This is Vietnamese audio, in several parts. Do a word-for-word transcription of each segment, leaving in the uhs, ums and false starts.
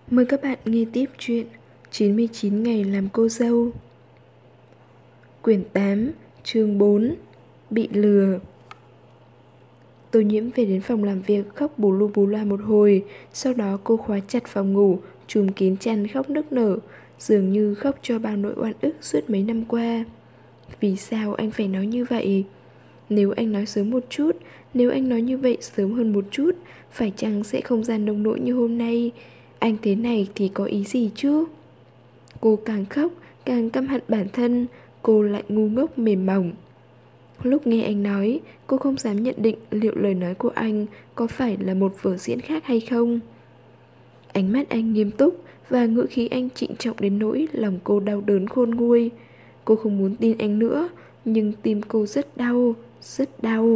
Mời các bạn nghe tiếp chuyện chín mươi chín ngày làm cô dâu. Quyển tám, chương bốn. Bị lừa. Tô Nhiễm về đến phòng làm việc khóc bù lu bù loa một hồi. Sau đó cô khóa chặt phòng ngủ, trùm kín chăn khóc nức nở, dường như khóc cho bao nỗi oan ức suốt mấy năm qua. Vì sao anh phải nói như vậy? Nếu anh nói sớm một chút, nếu anh nói như vậy sớm hơn một chút, phải chăng sẽ không ra nông nỗi như hôm nay? Anh thế này thì có ý gì chứ? Cô càng khóc, càng căm hận bản thân. Cô lại ngu ngốc mềm mỏng. Lúc nghe anh nói, cô không dám nhận định liệu lời nói của anh có phải là một vở diễn khác hay không. Ánh mắt anh nghiêm túc và ngữ khí anh trịnh trọng đến nỗi lòng cô đau đớn khôn nguôi. Cô không muốn tin anh nữa, nhưng tim cô rất đau, rất đau.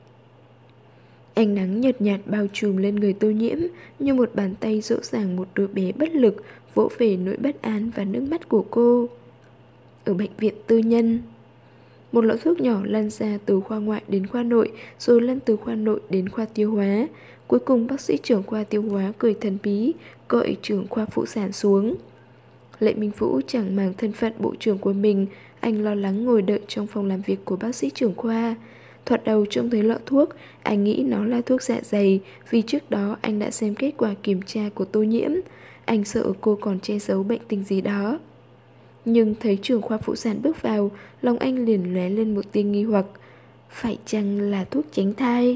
Ánh nắng nhợt nhạt bao trùm lên người Tô Nhiễm, như một bàn tay dỗ dàng một đứa bé bất lực vỗ về nỗi bất an và nước mắt của cô. Ở bệnh viện tư nhân, một lọ thuốc nhỏ lan ra từ khoa ngoại đến khoa nội, rồi lăn từ khoa nội đến khoa tiêu hóa. Cuối cùng bác sĩ trưởng khoa tiêu hóa cười thần bí, gọi trưởng khoa phụ sản xuống. Lệ Minh Vũ chẳng màng thân phận bộ trưởng của mình, anh lo lắng ngồi đợi trong phòng làm việc của bác sĩ trưởng khoa. Thoạt đầu trông thấy lọ thuốc, anh nghĩ nó là thuốc dạ dày, vì trước đó anh đã xem kết quả kiểm tra của Tô Nhiễm. Anh sợ cô còn che giấu bệnh tình gì đó. Nhưng thấy trưởng khoa phụ sản bước vào, lòng anh liền lóe lên một tia nghi hoặc. Phải chăng là thuốc tránh thai?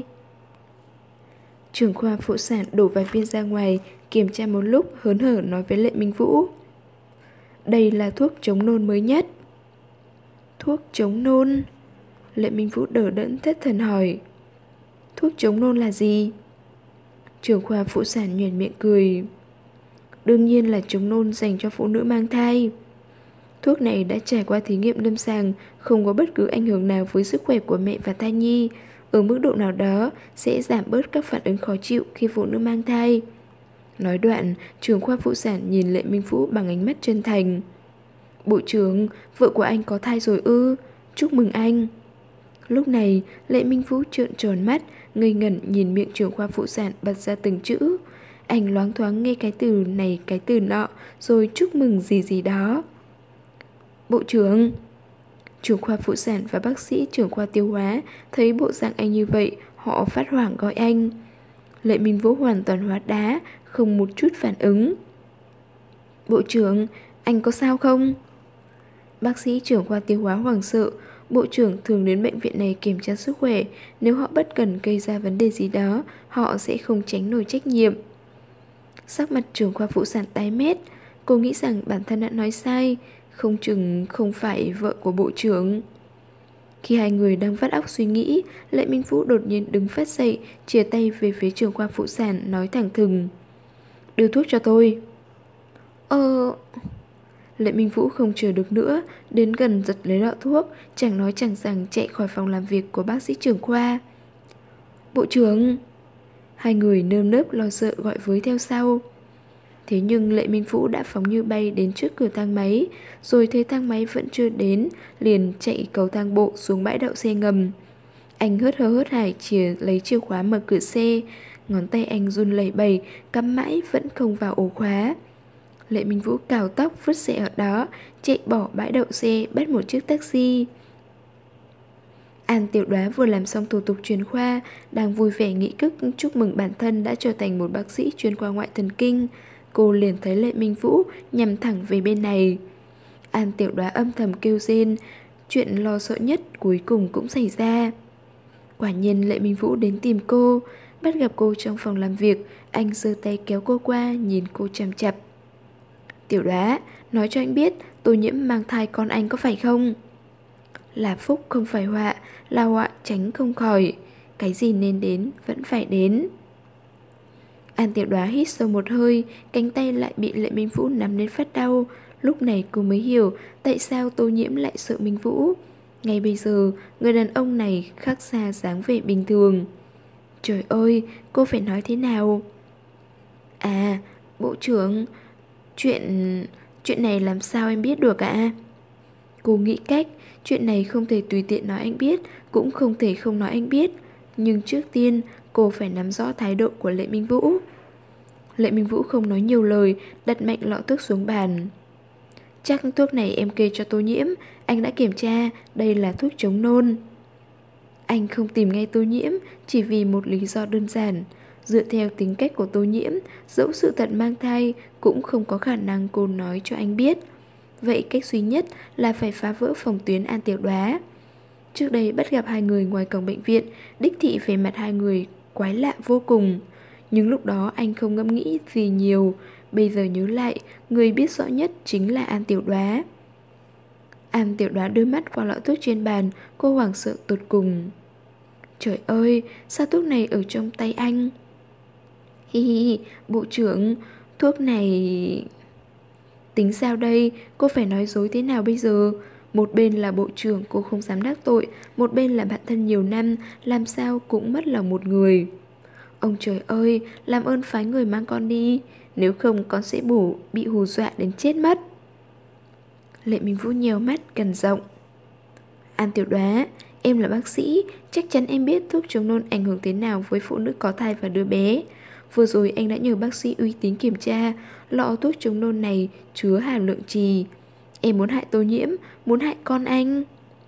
Trưởng khoa phụ sản đổ vài viên ra ngoài, kiểm tra một lúc hớn hở nói với Lệ Minh Vũ. Đây là thuốc chống nôn mới nhất. Thuốc chống nôn? Lệ Minh Vũ đờ đẫn thất thần hỏi. Thuốc chống nôn là gì? Trưởng khoa phụ sản nhoẻn miệng cười. Đương nhiên là chống nôn dành cho phụ nữ mang thai. Thuốc này đã trải qua thí nghiệm lâm sàng, không có bất cứ ảnh hưởng nào với sức khỏe của mẹ và thai nhi. Ở mức độ nào đó sẽ giảm bớt các phản ứng khó chịu khi phụ nữ mang thai. Nói đoạn, trưởng khoa phụ sản nhìn Lệ Minh Vũ bằng ánh mắt chân thành. Bộ trưởng, vợ của anh có thai rồi ư? Chúc mừng anh. Lúc này, Lệ Minh Vũ trợn tròn mắt, ngây ngẩn nhìn miệng trưởng khoa phụ sản bật ra từng chữ. Anh loáng thoáng nghe cái từ này cái từ nọ, rồi chúc mừng gì gì đó. Bộ trưởng. Trưởng khoa phụ sản và bác sĩ trưởng khoa tiêu hóa thấy bộ dạng anh như vậy, họ phát hoảng gọi anh. Lệ Minh Vũ hoàn toàn hóa đá, không một chút phản ứng. Bộ trưởng, anh có sao không? Bác sĩ trưởng khoa tiêu hóa hoảng sợ. Bộ trưởng thường đến bệnh viện này kiểm tra sức khỏe. Nếu họ bất cần gây ra vấn đề gì đó, họ sẽ không tránh nổi trách nhiệm. Sắc mặt trưởng khoa phụ sản tái mét. Cô nghĩ rằng bản thân đã nói sai, không chừng không phải vợ của bộ trưởng. Khi hai người đang vắt óc suy nghĩ, Lệ Minh Vũ đột nhiên đứng phát dậy, chìa tay về phía trưởng khoa phụ sản, nói thẳng thừng. Đưa thuốc cho tôi. Ờ... Lệ Minh Vũ không chờ được nữa, đến gần giật lấy lọ thuốc, chẳng nói chẳng rằng chạy khỏi phòng làm việc của bác sĩ trưởng khoa. Bộ trưởng. Hai người nơm nớp lo sợ gọi với theo sau. Thế nhưng Lệ Minh Vũ đã phóng như bay đến trước cửa thang máy, rồi thấy thang máy vẫn chưa đến, liền chạy cầu thang bộ xuống bãi đậu xe ngầm. Anh hớt hơ hớt hải chìa lấy chìa khóa mở cửa xe, ngón tay anh run lẩy bẩy, cắm mãi vẫn không vào ổ khóa. Lệ Minh Vũ cào tóc vứt xe ở đó, chạy bỏ bãi đậu xe, bắt một chiếc taxi. An Tiểu Đoá vừa làm xong thủ tục chuyên khoa, đang vui vẻ nghĩ cức chúc mừng bản thân đã trở thành một bác sĩ chuyên khoa ngoại thần kinh. Cô liền thấy Lệ Minh Vũ nhằm thẳng về bên này. An Tiểu Đoá âm thầm kêu rên, chuyện lo sợ nhất cuối cùng cũng xảy ra. Quả nhiên Lệ Minh Vũ đến tìm cô, bắt gặp cô trong phòng làm việc, anh giơ tay kéo cô qua, nhìn cô chằm chặp. Tiểu Đoá, nói cho anh biết Tô Nhiễm mang thai con anh có phải không? Là phúc không phải họa, là họa tránh không khỏi. Cái gì nên đến vẫn phải đến. An Tiểu Đoá hít sâu một hơi, cánh tay lại bị Lệ Minh Vũ nắm đến phát đau. Lúc này cô mới hiểu tại sao Tô Nhiễm lại sợ Minh Vũ. Ngay bây giờ, người đàn ông này khác xa dáng vẻ bình thường. Trời ơi, cô phải nói thế nào? À, bộ trưởng, chuyện... chuyện này làm sao em biết được ạ? Cô nghĩ cách, chuyện này không thể tùy tiện nói anh biết, cũng không thể không nói anh biết. Nhưng trước tiên, cô phải nắm rõ thái độ của Lệ Minh Vũ. Lệ Minh Vũ không nói nhiều lời, đặt mạnh lọ thuốc xuống bàn. Chắc thuốc này em kê cho Tô Nhiễm, anh đã kiểm tra, đây là thuốc chống nôn. Anh không tìm ngay Tô Nhiễm chỉ vì một lý do đơn giản. Dựa theo tính cách của Tô Nhiễm, dẫu sự thật mang thai cũng không có khả năng cô nói cho anh biết. Vậy cách duy nhất là phải phá vỡ phòng tuyến An Tiểu Đoá. Trước đây bắt gặp hai người ngoài cổng bệnh viện, đích thị về mặt hai người quái lạ vô cùng. Nhưng lúc đó anh không ngẫm nghĩ gì nhiều. Bây giờ nhớ lại, người biết rõ nhất chính là An Tiểu Đoá. An Tiểu Đoá đưa mắt qua lọ thuốc trên bàn, cô hoảng sợ tột cùng. Trời ơi, sao thuốc này ở trong tay anh? Hi hi, bộ trưởng, thuốc này... Tính sao đây, cô phải nói dối thế nào bây giờ? Một bên là bộ trưởng cô không dám đắc tội, một bên là bạn thân nhiều năm, làm sao cũng mất lòng một người. Ông trời ơi, làm ơn phái người mang con đi, nếu không con sẽ bổ bị hù dọa đến chết mất. Lệ Minh Vũ nheo mắt, cằn giọng. An Tiểu Đoá, em là bác sĩ, chắc chắn em biết thuốc chống nôn ảnh hưởng thế nào với phụ nữ có thai và đứa bé. Vừa rồi anh đã nhờ bác sĩ uy tín kiểm tra, lọ thuốc chống nôn này chứa hàm lượng trì. Em muốn hại Tô Nhiễm, muốn hại con anh.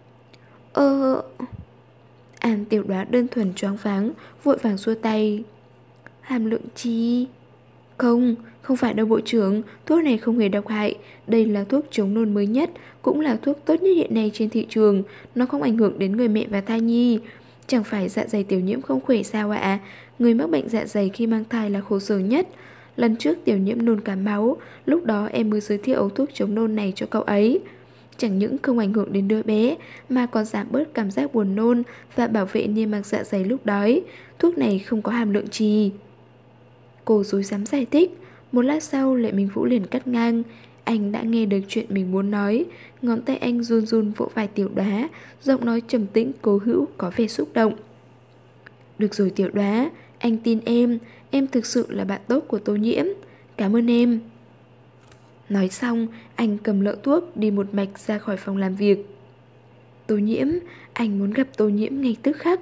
Ơ... An Tiểu Đoá đơn thuần choáng váng, vội vàng xua tay. Hàm lượng trì... Không, không phải đâu bộ trưởng, thuốc này không hề độc hại. Đây là thuốc chống nôn mới nhất, cũng là thuốc tốt nhất hiện nay trên thị trường. Nó không ảnh hưởng đến người mẹ và thai nhi. Chẳng phải dạ dày Tiểu Nhiễm không khỏe sao ạ? Người mắc bệnh dạ dày khi mang thai là khổ sở nhất. Lần trước Tiểu Nhiễm nôn cả máu, lúc đó em mới giới thiệu thuốc chống nôn này cho cậu ấy. Chẳng những không ảnh hưởng đến đứa bé, mà còn giảm bớt cảm giác buồn nôn và bảo vệ niêm mạc dạ dày lúc đói. Thuốc này không có hàm lượng trì. Cô dối dám giải thích. Một lát sau Lệ Minh Vũ liền cắt ngang. Anh đã nghe được chuyện mình muốn nói. Ngón tay anh run run vỗ vai Tiểu Đoá, giọng nói trầm tĩnh cố hữu có vẻ xúc động. Được rồi Tiểu Đoá, anh tin em. Em thực sự là bạn tốt của Tô Nhiễm. Cảm ơn em. Nói xong anh cầm lọ thuốc đi một mạch ra khỏi phòng làm việc. Tô Nhiễm, anh muốn gặp Tô Nhiễm ngay tức khắc.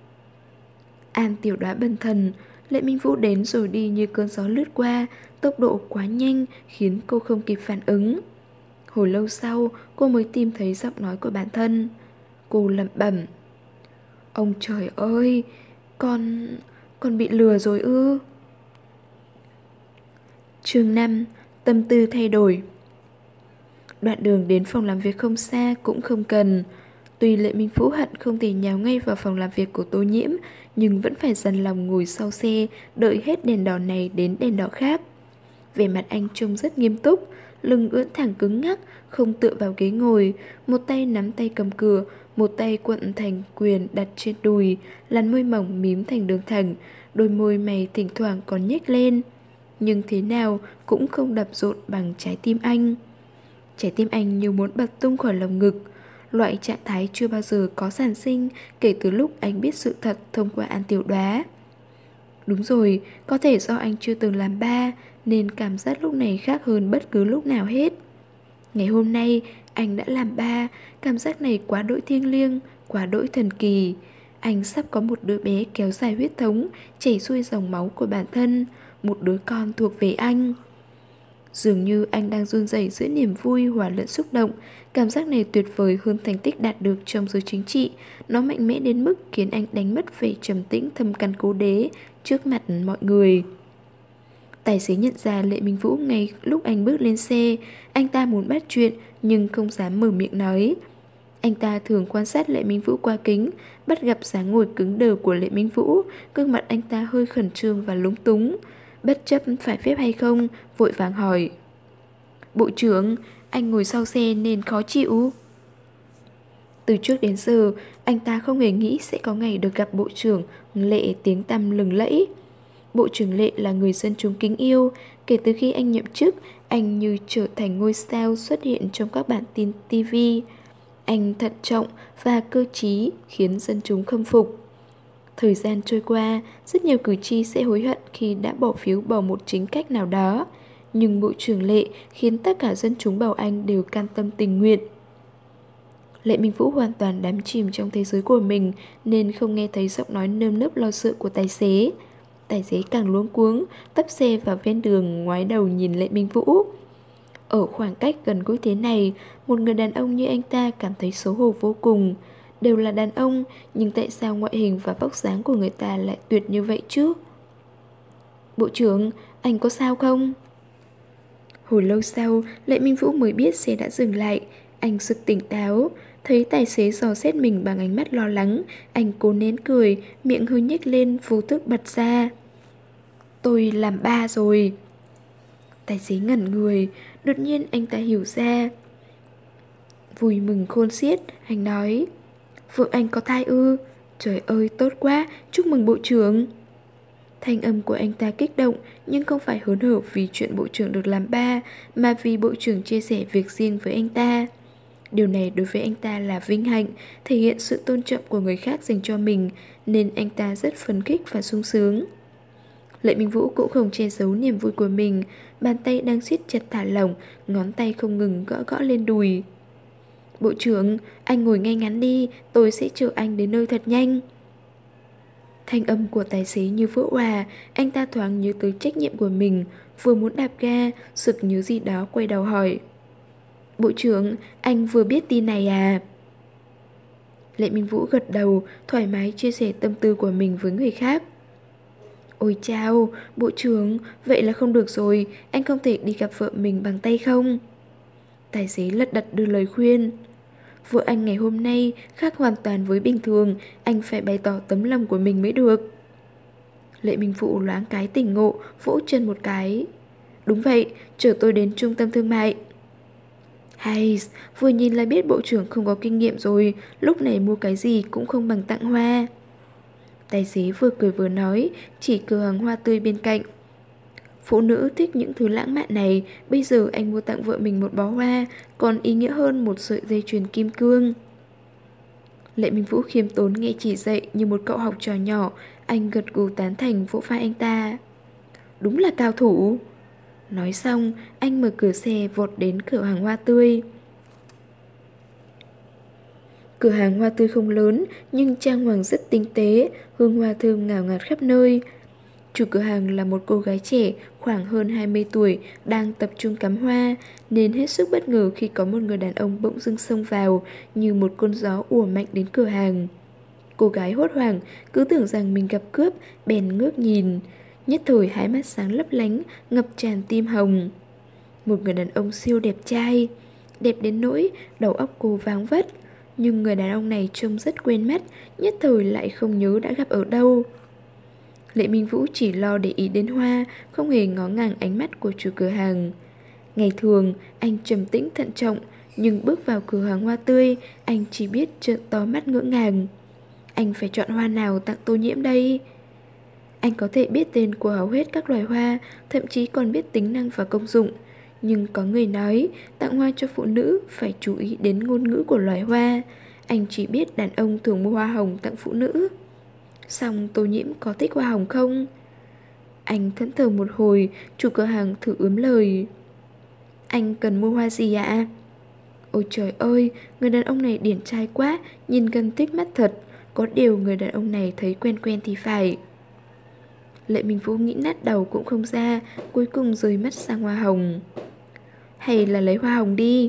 An Tiểu Đoá bần thần. Lệ Minh Vũ đến rồi đi như cơn gió lướt qua, tốc độ quá nhanh khiến cô không kịp phản ứng. Hồi lâu sau cô mới tìm thấy giọng nói của bản thân. Cô lẩm bẩm. Ông trời ơi, con... con bị lừa rồi ư? Chương năm. Tâm tư thay đổi. Đoạn đường đến phòng làm việc không xa cũng không cần. Tuy Lệ Minh Vũ hận không thể nhào ngay vào phòng làm việc của Tô Nhiễm, nhưng vẫn phải dằn lòng ngồi sau xe, đợi hết đèn đỏ này đến đèn đỏ khác. Vẻ mặt anh trông rất nghiêm túc, lưng ưỡn thẳng cứng ngắc, không tựa vào ghế ngồi, một tay nắm tay cầm cửa, một tay quận thành quyền đặt trên đùi, làn môi mỏng mím thành đường thẳng, đôi môi mày thỉnh thoảng còn nhếch lên. Nhưng thế nào cũng không đập rộn bằng trái tim anh. Trái tim anh như muốn bật tung khỏi lồng ngực. Loại trạng thái chưa bao giờ có sản sinh kể từ lúc anh biết sự thật thông qua An Tiểu Đoá. Đúng rồi, có thể do anh chưa từng làm ba nên cảm giác lúc này khác hơn bất cứ lúc nào hết. Ngày hôm nay anh đã làm ba, cảm giác này quá đỗi thiêng liêng, quá đỗi thần kỳ. Anh sắp có một đứa bé kéo dài huyết thống, chảy xuôi dòng máu của bản thân, một đứa con thuộc về anh. Dường như anh đang run rẩy giữa niềm vui hòa lẫn xúc động. Cảm giác này tuyệt vời hơn thành tích đạt được trong giới chính trị. Nó mạnh mẽ đến mức khiến anh đánh mất vẻ trầm tĩnh thâm căn cố đế trước mặt mọi người. Tài xế nhận ra Lệ Minh Vũ ngay lúc anh bước lên xe. Anh ta muốn bắt chuyện nhưng không dám mở miệng nói. Anh ta thường quan sát Lệ Minh Vũ qua kính, bắt gặp dáng ngồi cứng đờ của Lệ Minh Vũ, gương mặt anh ta hơi khẩn trương và lúng túng. Bất chấp phải phép hay không, vội vàng hỏi. Bộ trưởng, anh ngồi sau xe nên khó chịu. Từ trước đến giờ, anh ta không hề nghĩ sẽ có ngày được gặp Bộ trưởng Lệ tiếng tăm lừng lẫy. Bộ trưởng Lệ là người dân chúng kính yêu. Kể từ khi anh nhậm chức, anh như trở thành ngôi sao xuất hiện trong các bản tin ti vi. Anh thận trọng và cơ trí khiến dân chúng khâm phục. Thời gian trôi qua, rất nhiều cử tri sẽ hối hận khi đã bỏ phiếu bầu một chính cách nào đó. Nhưng Bộ trưởng Lệ khiến tất cả dân chúng bầu anh đều can tâm tình nguyện. Lệ Minh Vũ hoàn toàn đắm chìm trong thế giới của mình nên không nghe thấy giọng nói nơm nớp lo sợ của tài xế. Tài xế càng luống cuống, tấp xe vào ven đường ngoái đầu nhìn Lệ Minh Vũ. Ở khoảng cách gần gũi thế này, một người đàn ông như anh ta cảm thấy xấu hổ vô cùng. Đều là đàn ông, nhưng tại sao ngoại hình và vóc dáng của người ta lại tuyệt như vậy chứ? Bộ trưởng, anh có sao không? Hồi lâu sau, Lệ Minh Vũ mới biết xe đã dừng lại. Anh sực tỉnh táo, thấy tài xế dò xét mình bằng ánh mắt lo lắng. Anh cố nén cười, miệng hơi nhếch lên, vô thức bật ra. Tôi làm ba rồi. Tài xế ngẩn người, đột nhiên anh ta hiểu ra. Vui mừng khôn xiết, anh nói: vợ anh có thai ư? Trời ơi, tốt quá, chúc mừng bộ trưởng. Thanh âm của anh ta kích động, nhưng không phải hớn hở vì chuyện bộ trưởng được làm ba, mà vì bộ trưởng chia sẻ việc riêng với anh ta. Điều này đối với anh ta là vinh hạnh, thể hiện sự tôn trọng của người khác dành cho mình, nên anh ta rất phấn khích và sung sướng. Lệ Minh Vũ cũng không che giấu niềm vui của mình, bàn tay đang siết chặt thả lỏng, ngón tay không ngừng gõ gõ lên đùi. Bộ trưởng, anh ngồi ngay ngắn đi, tôi sẽ chở anh đến nơi thật nhanh. Thanh âm của tài xế như vỡ òa, anh ta thoáng nhớ tới trách nhiệm của mình, vừa muốn đạp ga, sực nhớ gì đó quay đầu hỏi. Bộ trưởng, anh vừa biết tin này à? Lệ Minh Vũ gật đầu, thoải mái chia sẻ tâm tư của mình với người khác. Ôi chao, bộ trưởng, vậy là không được rồi, anh không thể đi gặp vợ mình bằng tay không? Tài xế lật đật đưa lời khuyên. Vợ anh ngày hôm nay khác hoàn toàn với bình thường, anh phải bày tỏ tấm lòng của mình mới được. Lệ Minh Vũ loáng cái tỉnh ngộ, vỗ chân một cái. Đúng vậy, chở tôi đến trung tâm thương mại. Hay, vừa nhìn là biết bộ trưởng không có kinh nghiệm rồi, lúc này mua cái gì cũng không bằng tặng hoa. Tài xế vừa cười vừa nói, chỉ cửa hàng hoa tươi bên cạnh. Phụ nữ thích những thứ lãng mạn này, bây giờ anh mua tặng vợ mình một bó hoa, còn ý nghĩa hơn một sợi dây chuyền kim cương. Lệ Minh Vũ khiêm tốn nghe chỉ dạy như một cậu học trò nhỏ, anh gật gù tán thành vỗ vai anh ta. Đúng là cao thủ. Nói xong, anh mở cửa xe vọt đến cửa hàng hoa tươi. Cửa hàng hoa tươi không lớn, nhưng trang hoàng rất tinh tế, hương hoa thơm ngào ngạt khắp nơi. Chủ cửa hàng là một cô gái trẻ khoảng hơn hai mươi tuổi đang tập trung cắm hoa, nên hết sức bất ngờ khi có một người đàn ông bỗng dưng xông vào như một cơn gió ùa mạnh đến cửa hàng. Cô gái hốt hoảng, cứ tưởng rằng mình gặp cướp, bèn ngước nhìn. Nhất thời hai mắt sáng lấp lánh, ngập tràn tim hồng. Một người đàn ông siêu đẹp trai, đẹp đến nỗi đầu óc cô váng vất. Nhưng người đàn ông này trông rất quen mắt, nhất thời lại không nhớ đã gặp ở đâu. Lệ Minh Vũ chỉ lo để ý đến hoa, không hề ngó ngàng ánh mắt của chủ cửa hàng. Ngày thường, anh trầm tĩnh thận trọng, nhưng bước vào cửa hàng hoa tươi, anh chỉ biết trợn to mắt ngỡ ngàng. Anh phải chọn hoa nào tặng Tô Nhiễm đây? Anh có thể biết tên của hầu hết các loài hoa, thậm chí còn biết tính năng và công dụng. Nhưng có người nói, tặng hoa cho phụ nữ phải chú ý đến ngôn ngữ của loài hoa. Anh chỉ biết đàn ông thường mua hoa hồng tặng phụ nữ. Xong Tô Nhiễm có thích hoa hồng không? Anh thẫn thờ một hồi, chủ cửa hàng thử ướm lời. Anh cần mua hoa gì ạ? Ôi trời ơi, người đàn ông này điển trai quá, nhìn gần thích mắt thật. Có điều người đàn ông này thấy quen quen thì phải. Lệ Minh Vũ nghĩ nát đầu cũng không ra, cuối cùng rời mắt sang hoa hồng. Hay là lấy hoa hồng đi.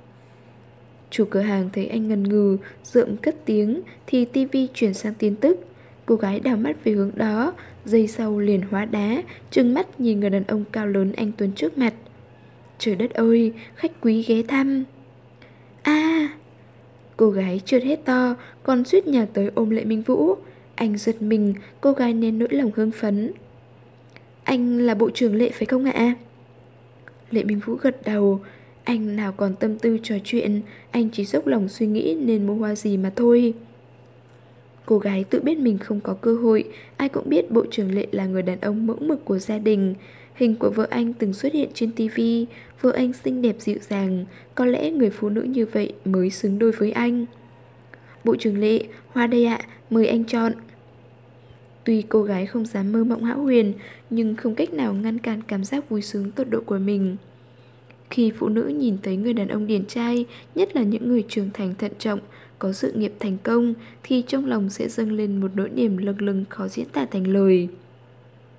Chủ cửa hàng thấy anh ngần ngừ, rượm cất tiếng, thì tivi chuyển sang tin tức. Cô gái đảo mắt về hướng đó, giây sau liền hóa đá, trừng mắt nhìn người đàn ông cao lớn anh tuấn trước mặt. Trời đất ơi, khách quý ghé thăm. A à, cô gái trượt hết to, còn suýt nhào tới ôm Lệ Minh Vũ. Anh giật mình, cô gái nén nỗi lòng hưng phấn. Anh là bộ trưởng Lệ phải không ạ? Lệ Minh Vũ gật đầu. Anh nào còn tâm tư trò chuyện, anh chỉ dốc lòng suy nghĩ nên mua hoa gì mà thôi. Cô gái tự biết mình không có cơ hội. Ai cũng biết bộ trưởng Lệ là người đàn ông mẫu mực của gia đình. Hình của vợ anh từng xuất hiện trên tivi. Vợ anh xinh đẹp dịu dàng, có lẽ người phụ nữ như vậy mới xứng đôi với anh. Bộ trưởng Lệ, hoa đây ạ, mời anh chọn. Tuy cô gái không dám mơ mộng hão huyền, nhưng không cách nào ngăn cản cảm giác vui sướng tột độ của mình. Khi phụ nữ nhìn thấy người đàn ông điển trai, nhất là những người trưởng thành thận trọng, có sự nghiệp thành công, thì trong lòng sẽ dâng lên một nỗi niềm lâng lâng khó diễn tả thành lời.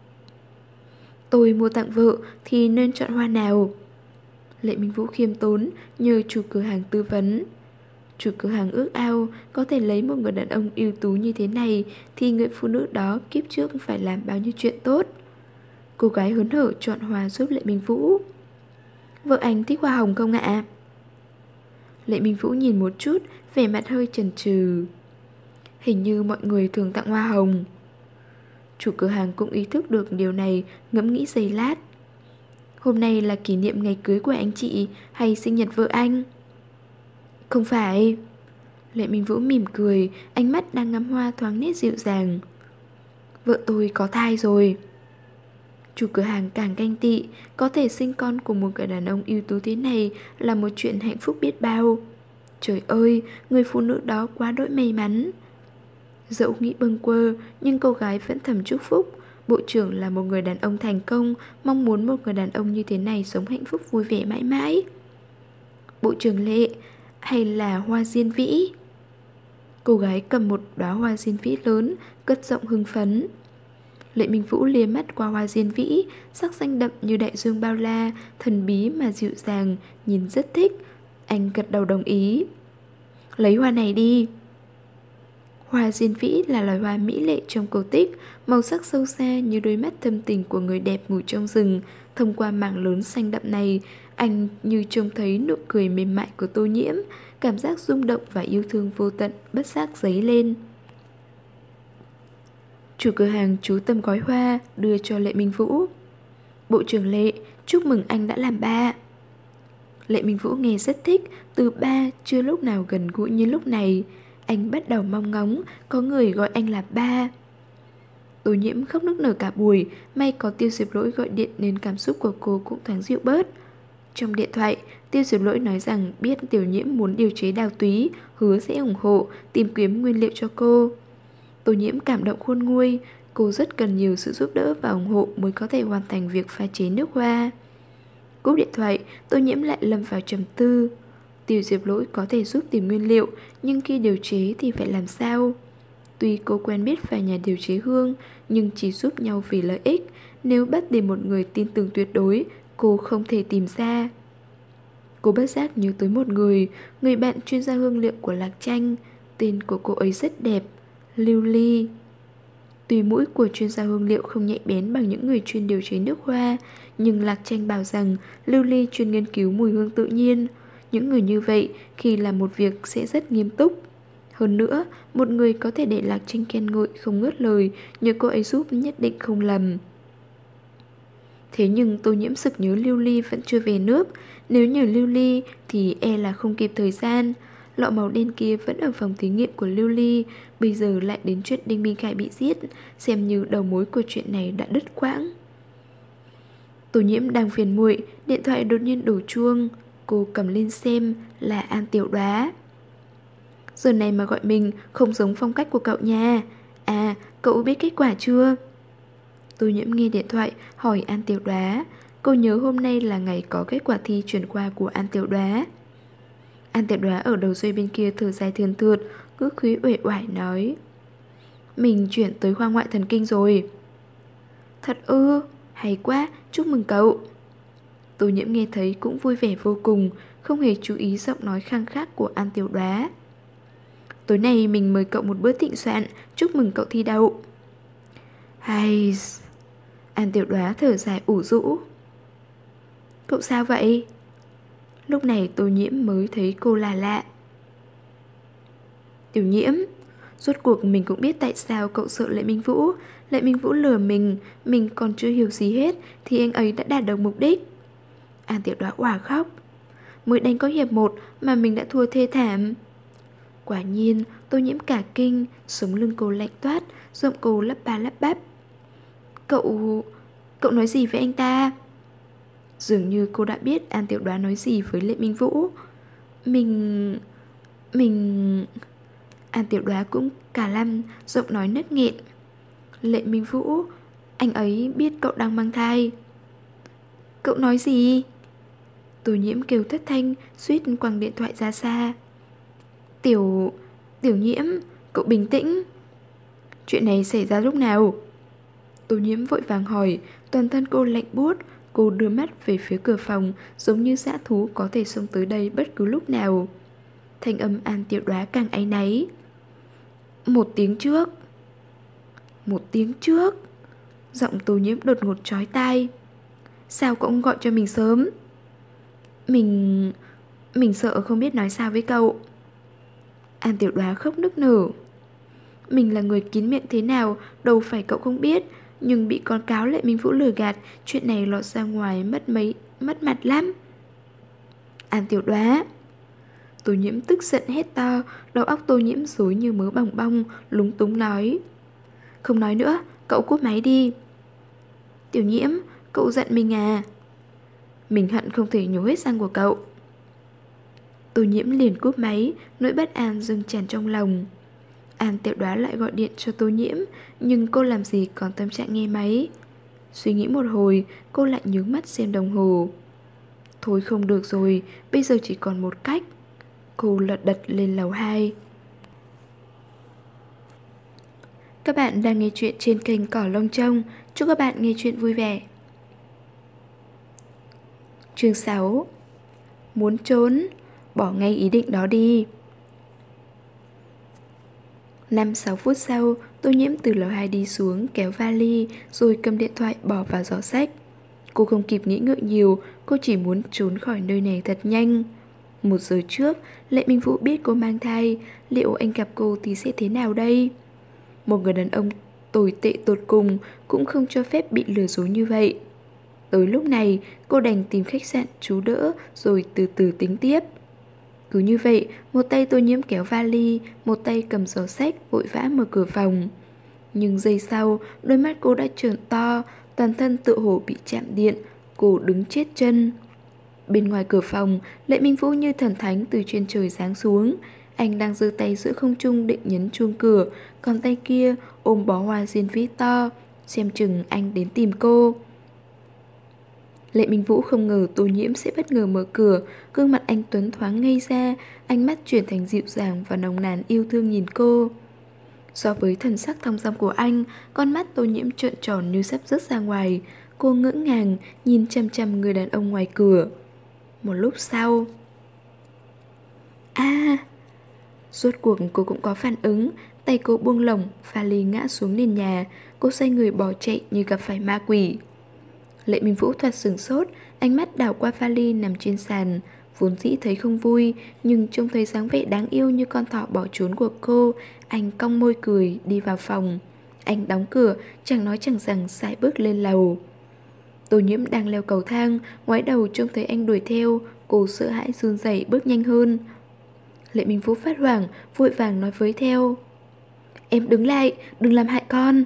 Tôi mua tặng vợ thì nên chọn hoa nào? Lệ Minh Vũ khiêm tốn nhờ chủ cửa hàng tư vấn. Chủ cửa hàng ước ao có thể lấy một người đàn ông ưu tú như thế này thì người phụ nữ đó kiếp trước phải làm bao nhiêu chuyện tốt. Cô gái hớn hở chọn hoa giúp Lệ Minh Vũ. Vợ anh thích hoa hồng không ạ? Lệ Minh Vũ nhìn một chút, vẻ mặt hơi chần chừ. Hình như mọi người thường tặng hoa hồng. Chủ cửa hàng cũng ý thức được điều này, ngẫm nghĩ giây lát. Hôm nay là kỷ niệm ngày cưới của anh chị hay sinh nhật vợ anh? Không phải. Lệ Minh Vũ mỉm cười, ánh mắt đang ngắm hoa thoáng nét dịu dàng. Vợ tôi có thai rồi. Chủ cửa hàng càng ganh tị, có thể sinh con của một người đàn ông ưu tú thế này là một chuyện hạnh phúc biết bao. Trời ơi, người phụ nữ đó quá đỗi may mắn. Dẫu nghĩ bâng quơ, nhưng cô gái vẫn thầm chúc phúc. Bộ trưởng là một người đàn ông thành công, mong muốn một người đàn ông như thế này sống hạnh phúc vui vẻ mãi mãi. Bộ trưởng Lệ, hay là hoa diên vĩ? Cô gái cầm một đóa hoa diên vĩ lớn, cất giọng hưng phấn. Lệ Minh Vũ liếc mắt qua hoa diên vĩ, sắc xanh đậm như đại dương bao la, thần bí mà dịu dàng, nhìn rất thích. Anh gật đầu đồng ý. Lấy hoa này đi. Hoa diên vĩ là loài hoa mỹ lệ trong cổ tích, màu sắc sâu xa như đôi mắt thâm tình của người đẹp ngủ trong rừng. Thông qua mảng lớn xanh đậm này, anh như trông thấy nụ cười mềm mại của Tô Nhiễm, cảm giác rung động và yêu thương vô tận bất giác dấy lên. Chủ cửa hàng chú tâm gói hoa đưa cho Lệ Minh Vũ. Bộ trưởng Lệ, chúc mừng anh đã làm ba. Lệ Minh Vũ nghe rất thích, từ ba chưa lúc nào gần gũi như lúc này. Anh bắt đầu mong ngóng có người gọi anh là ba. Tô Nhiễm khóc nức nở cả buổi, may có Tiêu Diệp Lỗi gọi điện nên cảm xúc của cô cũng thoáng dịu bớt. Trong điện thoại, Tiêu Diệp Lỗi nói rằng biết Tiểu Nhiễm muốn điều chế đào túy, hứa sẽ ủng hộ, tìm kiếm nguyên liệu cho cô. Tô Nhiễm cảm động khôn nguôi, cô rất cần nhiều sự giúp đỡ và ủng hộ mới có thể hoàn thành việc pha chế nước hoa. Cúp điện thoại, Tô Nhiễm lại lâm vào trầm tư. Tiêu Diệp Lỗi có thể giúp tìm nguyên liệu, nhưng khi điều chế thì phải làm sao? Tuy cô quen biết vài nhà điều chế hương, nhưng chỉ giúp nhau vì lợi ích. Nếu bắt tìm một người tin tưởng tuyệt đối, cô không thể tìm ra. Cô bất giác nhớ tới một người, người bạn chuyên gia hương liệu của Lạc Tranh. Tên của cô ấy rất đẹp, Lưu Ly. Tuy mũi của chuyên gia hương liệu không nhạy bén bằng những người chuyên điều chế nước hoa, nhưng Lạc Tranh bảo rằng Lưu Ly chuyên nghiên cứu mùi hương tự nhiên. Những người như vậy khi làm một việc sẽ rất nghiêm túc. Hơn nữa, một người có thể để Lạc Tranh khen ngợi không ngớt lời, nhờ cô ấy giúp nhất định không lầm. Thế nhưng Tô Nhiễm sực nhớ Lưu Ly vẫn chưa về nước. Nếu nhờ Lưu Ly thì e là không kịp thời gian. Lọ màu đen kia vẫn ở phòng thí nghiệm của Lưu Ly. Bây giờ lại đến chuyện Đinh Minh Khải bị giết, xem như đầu mối của chuyện này đã đứt quãng. Tô Nhiễm đang phiền muội, điện thoại đột nhiên đổ chuông. Cô cầm lên xem là An Tiểu Đoá. Giờ này mà gọi mình không giống phong cách của cậu nha. À, cậu biết kết quả chưa? Tô Nhiễm nghe điện thoại hỏi An Tiểu Đoá. Cô nhớ hôm nay là ngày có kết quả thi chuyển qua của An Tiểu Đoá. An Tiểu Đoá ở đầu dây bên kia thở dài thườn thượt, ngữ khí uể oải nói: Mình chuyển tới khoa ngoại thần kinh rồi. Thật ư, hay quá, chúc mừng cậu. Tô Nhiễm nghe thấy cũng vui vẻ vô cùng, không hề chú ý giọng nói khang khát của An Tiểu Đoá. Tối nay mình mời cậu một bữa thịnh soạn, chúc mừng cậu thi đậu. Hay... An Tiểu Đoá thở dài ủ rũ. Cậu sao vậy? Lúc này Tô Nhiễm mới thấy cô là lạ. Tiểu Nhiễm, rốt cuộc mình cũng biết tại sao cậu sợ Lệ Minh Vũ. Lệ Minh Vũ lừa mình, mình còn chưa hiểu gì hết thì anh ấy đã đạt được mục đích. An Tiểu Đoá òa khóc. Mới đánh có hiệp một mà mình đã thua thê thảm. Quả nhiên, Tô Nhiễm cả kinh, sống lưng cô lạnh toát, giọng cô lắp ba lắp bắp. Cậu... cậu nói gì với anh ta? Dường như cô đã biết An Tiểu Đoá nói gì với Lệ Minh Vũ. Mình... mình... An Tiểu Đoá cũng cả lăm, giọng nói nứt nghẹn. Lệ Minh Vũ, anh ấy biết cậu đang mang thai. Cậu nói gì? Tô Nhiễm kêu thất thanh, suýt quăng điện thoại ra xa. Tiểu... Tiểu Nhiễm, cậu bình tĩnh. Chuyện này xảy ra lúc nào? Tô Nhiễm vội vàng hỏi, Toàn thân cô lạnh buốt. Cô đưa mắt về phía cửa phòng, giống như dã thú có thể xông tới đây bất cứ lúc nào. Thanh âm An Tiểu Đoá càng áy náy. Một tiếng trước. Một tiếng trước. Giọng Tô Nhiễm đột ngột chói tai. Sao cậu không gọi cho mình sớm? Mình... Mình sợ không biết nói sao với cậu. An Tiểu Đoá khóc nức nở. Mình là người kín miệng thế nào, đâu phải cậu không biết. Nhưng bị con cáo Lệ Minh Vũ lừa gạt, chuyện này lọt ra ngoài mất mấy mất mặt lắm. An Tiểu Đoá. Tô Nhiễm tức giận hét to. Đầu óc Tô Nhiễm rối như mớ bòng bong, lúng túng nói. Không nói nữa, cậu cúp máy đi. Tiểu Nhiễm, cậu giận mình à? Mình hận không thể nhổ hết răng của cậu. Tô Nhiễm liền cúp máy, nỗi bất an dâng tràn trong lòng. An Tiểu Đoá lại gọi điện cho Tô Nhiễm, nhưng cô làm gì còn tâm trạng nghe máy. Suy nghĩ một hồi, cô lại nhướng mắt xem đồng hồ. Thôi không được rồi, bây giờ chỉ còn một cách. Cô lật đật lên lầu hai. Các bạn đang nghe chuyện trên kênh Cỏ Lông Trông. Chúc các bạn nghe chuyện vui vẻ. Chương sáu. Muốn trốn, bỏ ngay ý định đó đi. Năm sáu phút sau, Tô Nhiễm từ lầu hai đi xuống, kéo vali, rồi cầm điện thoại bỏ vào giỏ sách. Cô không kịp nghĩ ngợi nhiều, cô chỉ muốn trốn khỏi nơi này thật nhanh. Một giờ trước, Lệ Minh Vũ biết cô mang thai, liệu anh gặp cô thì sẽ thế nào đây? Một người đàn ông tồi tệ tột cùng cũng không cho phép bị lừa dối như vậy. Tới lúc này, cô đành tìm khách sạn trú đỡ rồi từ từ tính tiếp. Cứ như vậy, một tay Tô Nhiễm kéo vali, một tay cầm giỏ sách vội vã mở cửa phòng. Nhưng giây sau, đôi mắt cô đã trợn to, toàn thân tựa hồ bị chạm điện, cô đứng chết chân. Bên ngoài cửa phòng, Lệ Minh Vũ như thần thánh từ trên trời giáng xuống. Anh đang giơ tay giữa không trung định nhấn chuông cửa, còn tay kia ôm bó hoa diên vĩ to, xem chừng anh đến tìm cô. Lệ Minh Vũ không ngờ Tô Nhiễm sẽ bất ngờ mở cửa, gương mặt anh tuấn thoáng ngây ra, ánh mắt chuyển thành dịu dàng và nồng nàn yêu thương nhìn cô. So với thần sắc thong dong của anh, con mắt Tô Nhiễm trợn tròn như sắp rớt ra ngoài. Cô ngỡ ngàng nhìn chằm chằm người đàn ông ngoài cửa. Một lúc sau, a, rốt cuộc cô cũng có phản ứng. Tay cô buông lỏng, vali ngã xuống nền nhà. Cô xoay người bỏ chạy như gặp phải ma quỷ. Lệ Minh Vũ thoạt sửng sốt, ánh mắt đảo qua vali nằm trên sàn. Vốn dĩ thấy không vui, nhưng trông thấy dáng vẻ đáng yêu như con thỏ bỏ trốn của cô, anh cong môi cười đi vào phòng. Anh đóng cửa, chẳng nói chẳng rằng sải bước lên lầu. Tô Nhiễm đang leo cầu thang, ngoái đầu trông thấy anh đuổi theo, cô sợ hãi run rẩy bước nhanh hơn. Lệ Minh Vũ phát hoảng, vội vàng nói với theo. Em đứng lại, đừng làm hại con.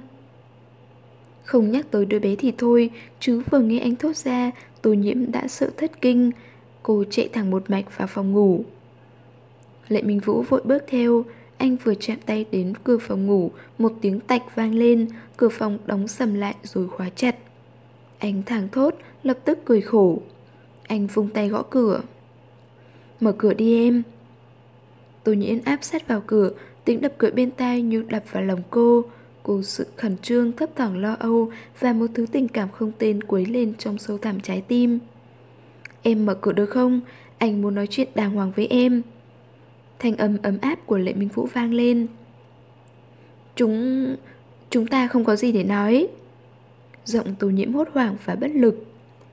Không nhắc tới đứa bé thì thôi, chứ vừa nghe anh thốt ra, Tô Nhiễm đã sợ thất kinh. Cô chạy thẳng một mạch vào phòng ngủ. Lệ Minh Vũ vội bước theo. Anh vừa chạm tay đến cửa phòng ngủ, một tiếng tạch vang lên, cửa phòng đóng sầm lại rồi khóa chặt. Anh thảng thốt, lập tức cười khổ. Anh vung tay gõ cửa. Mở cửa đi em. Tô Nhiễm áp sát vào cửa, tiếng đập cửa bên tai như đập vào lòng cô. Cô sự khẩn trương, thấp thỏm lo âu và một thứ tình cảm không tên quấy lên trong sâu thẳm trái tim. Em mở cửa được không? Anh muốn nói chuyện đàng hoàng với em. Thanh âm ấm áp của Lệ Minh Vũ vang lên. Chúng... chúng ta không có gì để nói. Giọng Tô Nhiễm hốt hoảng và bất lực.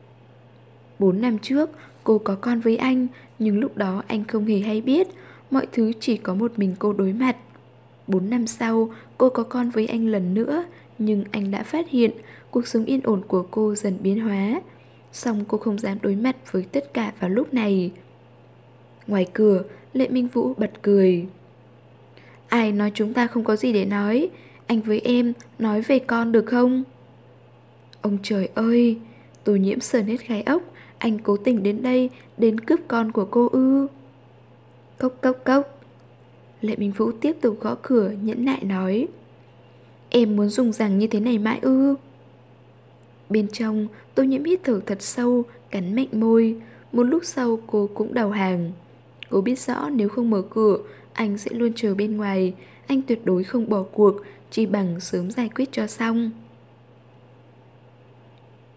Bốn năm trước, cô có con với anh, nhưng lúc đó anh không hề hay biết. Mọi thứ chỉ có một mình cô đối mặt. Bốn năm sau, cô có con với anh lần nữa, nhưng anh đã phát hiện cuộc sống yên ổn của cô dần biến hóa. Song cô không dám đối mặt với tất cả vào lúc này. Ngoài cửa, Lệ Minh Vũ bật cười. Ai nói chúng ta không có gì để nói? Anh với em nói về con được không? Ông trời ơi! Tô Nhiễm sờn hết gai ốc. Anh cố tình đến đây, đến cướp con của cô ư? Cốc cốc cốc. Lệ Minh Vũ tiếp tục gõ cửa, nhẫn nại nói. Em muốn dùng rằng như thế này mãi ư? Bên trong, Tô Nhiễm hít thở thật sâu, cắn mạnh môi. Một lúc sau cô cũng đầu hàng. Cô biết rõ nếu không mở cửa, anh sẽ luôn chờ bên ngoài. Anh tuyệt đối không bỏ cuộc, chỉ bằng sớm giải quyết cho xong.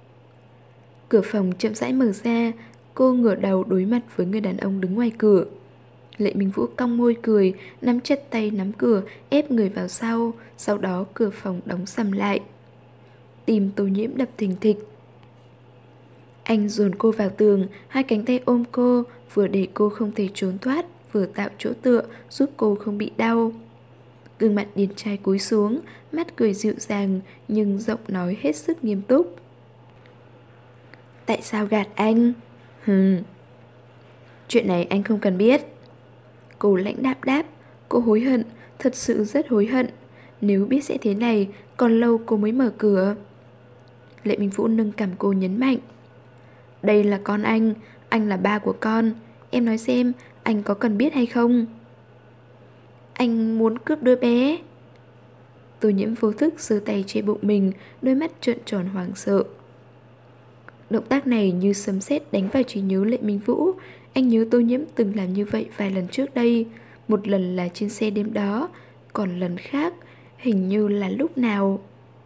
Cửa phòng chậm rãi mở ra, cô ngửa đầu đối mặt với người đàn ông đứng ngoài cửa. Lệ Minh Vũ cong môi cười, nắm chặt tay nắm cửa, ép người vào sau, sau đó cửa phòng đóng sầm lại. Tim Tô Nhiễm đập thình thịch. Anh dồn cô vào tường, hai cánh tay ôm cô, vừa để cô không thể trốn thoát, vừa tạo chỗ tựa, giúp cô không bị đau. Gương mặt điển trai cúi xuống, mắt cười dịu dàng, nhưng giọng nói hết sức nghiêm túc. Tại sao gạt anh? Hừm. Chuyện này anh không cần biết. Cô lãnh đạm đáp. Cô hối hận, thật sự rất hối hận. Nếu biết sẽ thế này, còn lâu cô mới mở cửa. Lệ Minh Vũ nâng cằm cô nhấn mạnh. Đây là con anh, anh là ba của con. Em nói xem, anh có cần biết hay không? Anh muốn cướp đứa bé. Tô Nhiễm vô thức giơ tay che bụng mình, đôi mắt trợn tròn hoảng sợ. Động tác này như sấm sét đánh vào trí nhớ Lệ Minh Vũ. Anh nhớ Tô Nhiễm từng làm như vậy vài lần trước đây. Một lần là trên xe đêm đó, còn lần khác hình như là lúc nào.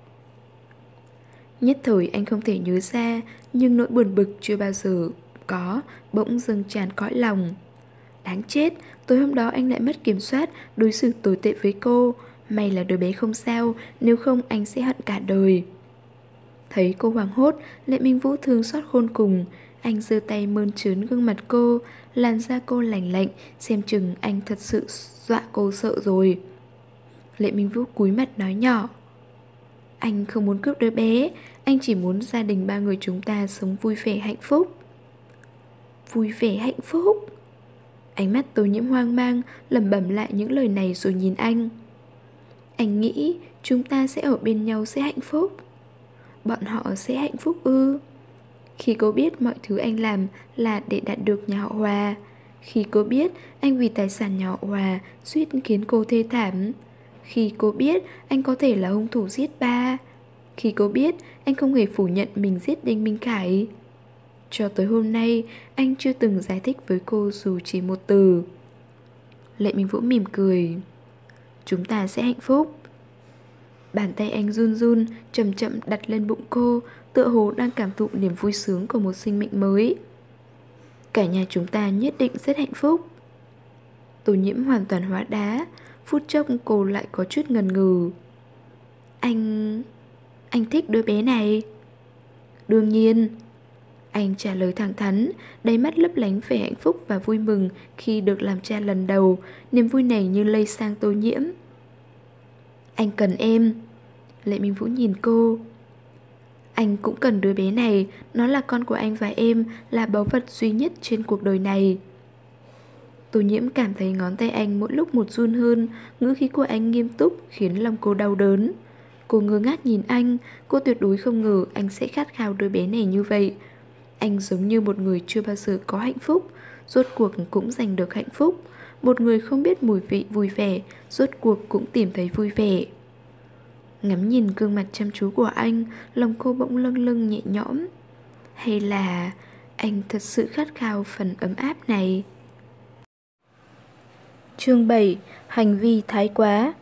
Nhất thời anh không thể nhớ ra, nhưng nỗi buồn bực chưa bao giờ có bỗng dâng tràn cõi lòng. Đáng chết, tối hôm đó anh lại mất kiểm soát, đối xử tồi tệ với cô. May là đứa bé không sao, nếu không anh sẽ hận cả đời. Thấy cô hoảng hốt, Lệ Minh Vũ thương xót khôn cùng. Anh giơ tay mơn trớn gương mặt cô, làn da cô lành lạnh, xem chừng anh thật sự dọa cô sợ rồi. Lệ Minh Vũ cúi mặt nói nhỏ. Anh không muốn cướp đứa bé, anh chỉ muốn gia đình ba người chúng ta sống vui vẻ hạnh phúc. Vui vẻ hạnh phúc? Ánh mắt Tô Nhiễm hoang mang, lẩm bẩm lại những lời này rồi nhìn anh. Anh nghĩ chúng ta sẽ ở bên nhau sẽ hạnh phúc. Bọn họ sẽ hạnh phúc ư? Khi cô biết mọi thứ anh làm là để đạt được nhà họ Hòa, khi cô biết anh vì tài sản nhà họ Hòa suýt khiến cô thê thảm, khi cô biết anh có thể là hung thủ giết ba, khi cô biết anh không hề phủ nhận mình giết Đinh Minh Khải. Cho tới hôm nay, anh chưa từng giải thích với cô dù chỉ một từ. Lệ Minh Vũ mỉm cười. Chúng ta sẽ hạnh phúc. Bàn tay anh run run, chậm chậm đặt lên bụng cô, tựa hồ đang cảm thụ niềm vui sướng của một sinh mệnh mới. Cả nhà chúng ta nhất định rất hạnh phúc. Tô Nhiễm hoàn toàn hóa đá, phút chốc cô lại có chút ngần ngừ. Anh... anh thích đứa bé này. Đương nhiên. Anh trả lời thẳng thắn, đáy mắt lấp lánh vẻ hạnh phúc và vui mừng khi được làm cha lần đầu. Niềm vui này như lây sang Tô Nhiễm. Anh cần em. Lệ Minh Vũ nhìn cô. Anh cũng cần đứa bé này. Nó là con của anh và em, là báu vật duy nhất trên cuộc đời này. Tô Nhiễm cảm thấy ngón tay anh mỗi lúc một run hơn. Ngữ khí của anh nghiêm túc khiến lòng cô đau đớn. Cô ngơ ngác nhìn anh. Cô tuyệt đối không ngờ anh sẽ khát khao đứa bé này như vậy. Anh giống như một người chưa bao giờ có hạnh phúc, rốt cuộc cũng giành được hạnh phúc. Một người không biết mùi vị vui vẻ, rốt cuộc cũng tìm thấy vui vẻ. Ngắm nhìn gương mặt chăm chú của anh, lòng cô bỗng lâng lâng nhẹ nhõm. Hay là anh thật sự khát khao phần ấm áp này? Chương bảy. Hành vi thái quá.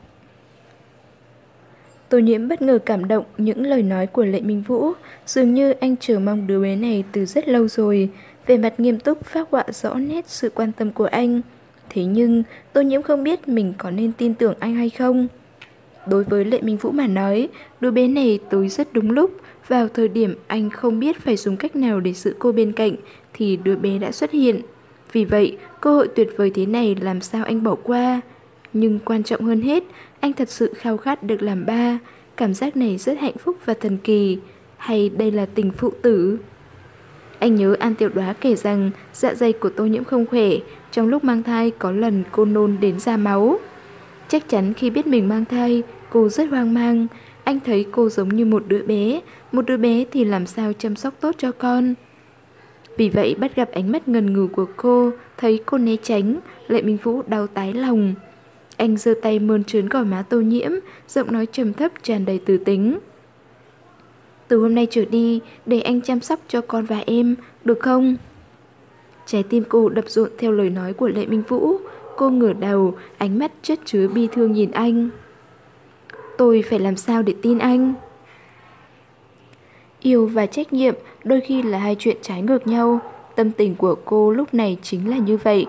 Tô Nhiễm bất ngờ cảm động những lời nói của Lệ Minh Vũ. Dường như anh chờ mong đứa bé này từ rất lâu rồi. Về mặt nghiêm túc phác họa rõ nét sự quan tâm của anh. Thế nhưng Tô Nhiễm không biết mình có nên tin tưởng anh hay không. Đối với Lệ Minh Vũ mà nói, đứa bé này tới rất đúng lúc. Vào thời điểm anh không biết phải dùng cách nào để giữ cô bên cạnh thì đứa bé đã xuất hiện. Vì vậy cơ hội tuyệt vời thế này làm sao anh bỏ qua. Nhưng quan trọng hơn hết, anh thật sự khao khát được làm ba. Cảm giác này rất hạnh phúc và thần kỳ. Hay đây là tình phụ tử? Anh nhớ An Tiểu Đoá kể rằng dạ dày của Tô Nhiễm không khỏe. Trong lúc mang thai có lần cô nôn đến ra máu. Chắc chắn khi biết mình mang thai, cô rất hoang mang. Anh thấy cô giống như một đứa bé. Một đứa bé thì làm sao chăm sóc tốt cho con. Vì vậy bắt gặp ánh mắt ngần ngừ của cô, thấy cô né tránh, Lệ Minh Vũ đau tái lòng. Anh giơ tay mơn trớn gò má Tô Nhiễm, giọng nói trầm thấp tràn đầy từ tính. Từ hôm nay trở đi, để anh chăm sóc cho con và em, được không? Trái tim cô đập rộn theo lời nói của Lệ Minh Vũ. Cô ngửa đầu, ánh mắt chất chứa bi thương nhìn anh. Tôi phải làm sao để tin anh? Yêu và trách nhiệm đôi khi là hai chuyện trái ngược nhau. Tâm tình của cô lúc này chính là như vậy.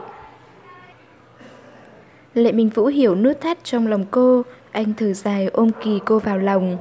Lệ Minh Vũ hiểu nút thắt trong lòng cô. Anh thở dài ôm Kỳ cô vào lòng.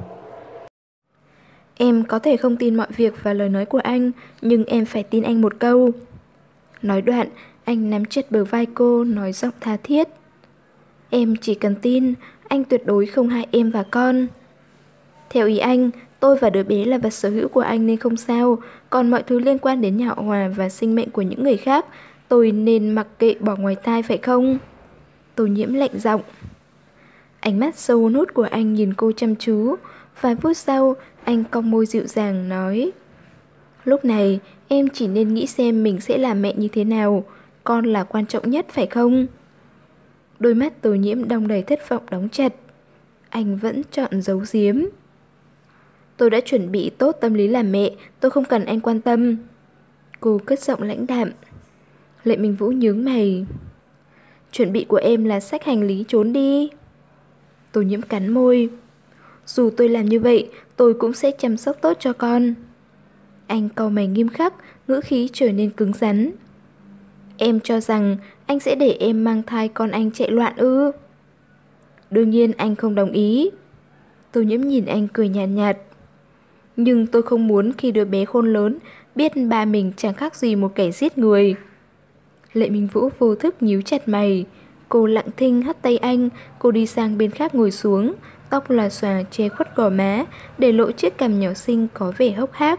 Em có thể không tin mọi việc và lời nói của anh, nhưng em phải tin anh một câu. Nói đoạn, anh nắm chặt bờ vai cô, nói giọng tha thiết. Em chỉ cần tin, anh tuyệt đối không hại em và con. Theo ý anh, tôi và đứa bé là vật sở hữu của anh nên không sao, còn mọi thứ liên quan đến nhà họ Hòa và sinh mệnh của những người khác, tôi nên mặc kệ bỏ ngoài tai phải không? Tô Nhiễm lạnh giọng. Ánh mắt sâu hun hút của anh nhìn cô chăm chú. Vài phút sau, anh cong môi dịu dàng nói. Lúc này, em chỉ nên nghĩ xem mình sẽ làm mẹ như thế nào. Con là quan trọng nhất phải không? Đôi mắt Tô Nhiễm đong đầy thất vọng đóng chặt. Anh vẫn chọn giấu giếm. Tôi đã chuẩn bị tốt tâm lý làm mẹ, tôi không cần anh quan tâm. Cô cất giọng lãnh đạm. Lệ Minh Vũ nhướng mày. Chuẩn bị của em là xách hành lý trốn đi. Tô Nhiễm cắn môi. Dù tôi làm như vậy, tôi cũng sẽ chăm sóc tốt cho con. Anh cau mày nghiêm khắc, ngữ khí trở nên cứng rắn. Em cho rằng anh sẽ để em mang thai con anh chạy loạn ư? Đương nhiên anh không đồng ý. Tô Nhiễm nhìn anh cười nhàn nhạt, nhạt. Nhưng tôi không muốn khi đứa bé khôn lớn biết ba mình chẳng khác gì một kẻ giết người. Lệ Minh Vũ vô thức nhíu chặt mày. Cô lặng thinh hất tay anh. Cô đi sang bên khác ngồi xuống. Tóc là xòa che khuất gò má, để lộ chiếc cằm nhỏ xinh có vẻ hốc hác.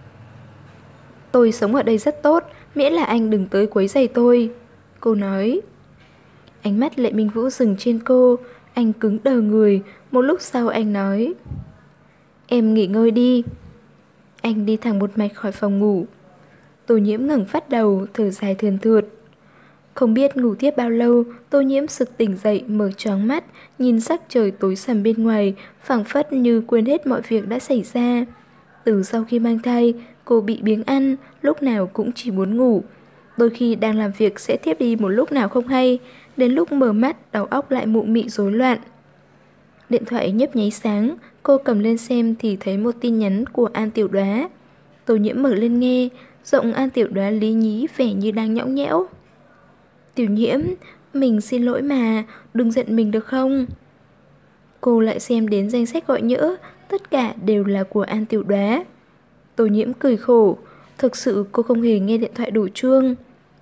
Tôi sống ở đây rất tốt, miễn là anh đừng tới quấy rầy tôi. Cô nói. Ánh mắt Lệ Minh Vũ dừng trên cô. Anh cứng đờ người. Một lúc sau anh nói. Em nghỉ ngơi đi. Anh đi thẳng một mạch khỏi phòng ngủ. Tô Nhiễm ngẩng phát đầu, thở dài thườn thượt. Không biết ngủ tiếp bao lâu, Tô Nhiễm sực tỉnh dậy, mở choáng mắt, nhìn sắc trời tối sầm bên ngoài, phảng phất như quên hết mọi việc đã xảy ra. Từ sau khi mang thai, cô bị biếng ăn, lúc nào cũng chỉ muốn ngủ. Đôi khi đang làm việc sẽ thiếp đi một lúc nào không hay, đến lúc mở mắt, đầu óc lại mụ mị rối loạn. Điện thoại nhấp nháy sáng, cô cầm lên xem thì thấy một tin nhắn của An Tiểu Đoá. Tô Nhiễm mở lên nghe, giọng An Tiểu Đoá lý nhí vẻ như đang nhõng nhẽo. Tiểu Nhiễm, mình xin lỗi mà, đừng giận mình được không? Cô lại xem đến danh sách gọi nhỡ, tất cả đều là của An Tiểu Đoá. Tô Nhiễm cười khổ, thực sự cô không hề nghe điện thoại đổ chuông.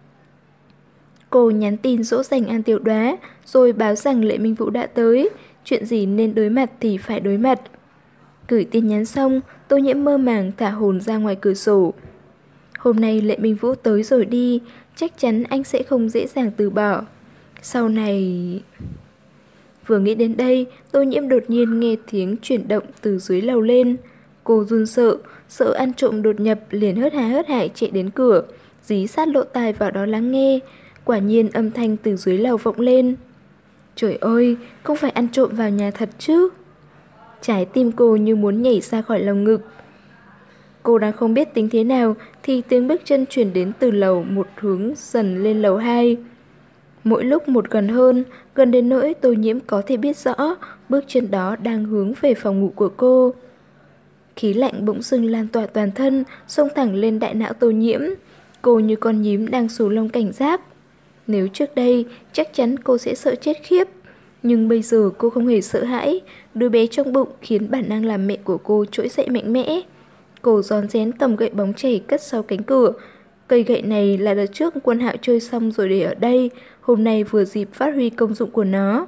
Cô nhắn tin dỗ dành An Tiểu Đoá, rồi báo rằng Lệ Minh Vũ đã tới, chuyện gì nên đối mặt thì phải đối mặt. Gửi tin nhắn xong, Tô Nhiễm mơ màng thả hồn ra ngoài cửa sổ. Hôm nay Lệ Minh Vũ tới rồi đi, chắc chắn anh sẽ không dễ dàng từ bỏ. Sau này... Vừa nghĩ đến đây, Tô Nhiễm đột nhiên nghe tiếng chuyển động từ dưới lầu lên. Cô run sợ, sợ ăn trộm đột nhập, liền hớt hà hớt hải chạy đến cửa, dí sát lỗ tai vào đó lắng nghe. Quả nhiên âm thanh từ dưới lầu vọng lên. Trời ơi, không phải ăn trộm vào nhà thật chứ? Trái tim cô như muốn nhảy ra khỏi lồng ngực. Cô đang không biết tính thế nào thì tiếng bước chân chuyển đến từ lầu một hướng dần lên lầu hai. Mỗi lúc một gần hơn, gần đến nỗi Tô Nhiễm có thể biết rõ bước chân đó đang hướng về phòng ngủ của cô. Khí lạnh bỗng dưng lan tỏa toàn thân, xông thẳng lên đại não Tô Nhiễm. Cô như con nhím đang xù lông cảnh giác. Nếu trước đây, chắc chắn cô sẽ sợ chết khiếp. Nhưng bây giờ cô không hề sợ hãi. Đứa bé trong bụng khiến bản năng làm mẹ của cô trỗi dậy mạnh mẽ. Cô rón rén cầm gậy bóng chảy cất sau cánh cửa. Cây gậy này là đợt trước Quân Hạo chơi xong rồi để ở đây. Hôm nay vừa dịp phát huy công dụng của nó.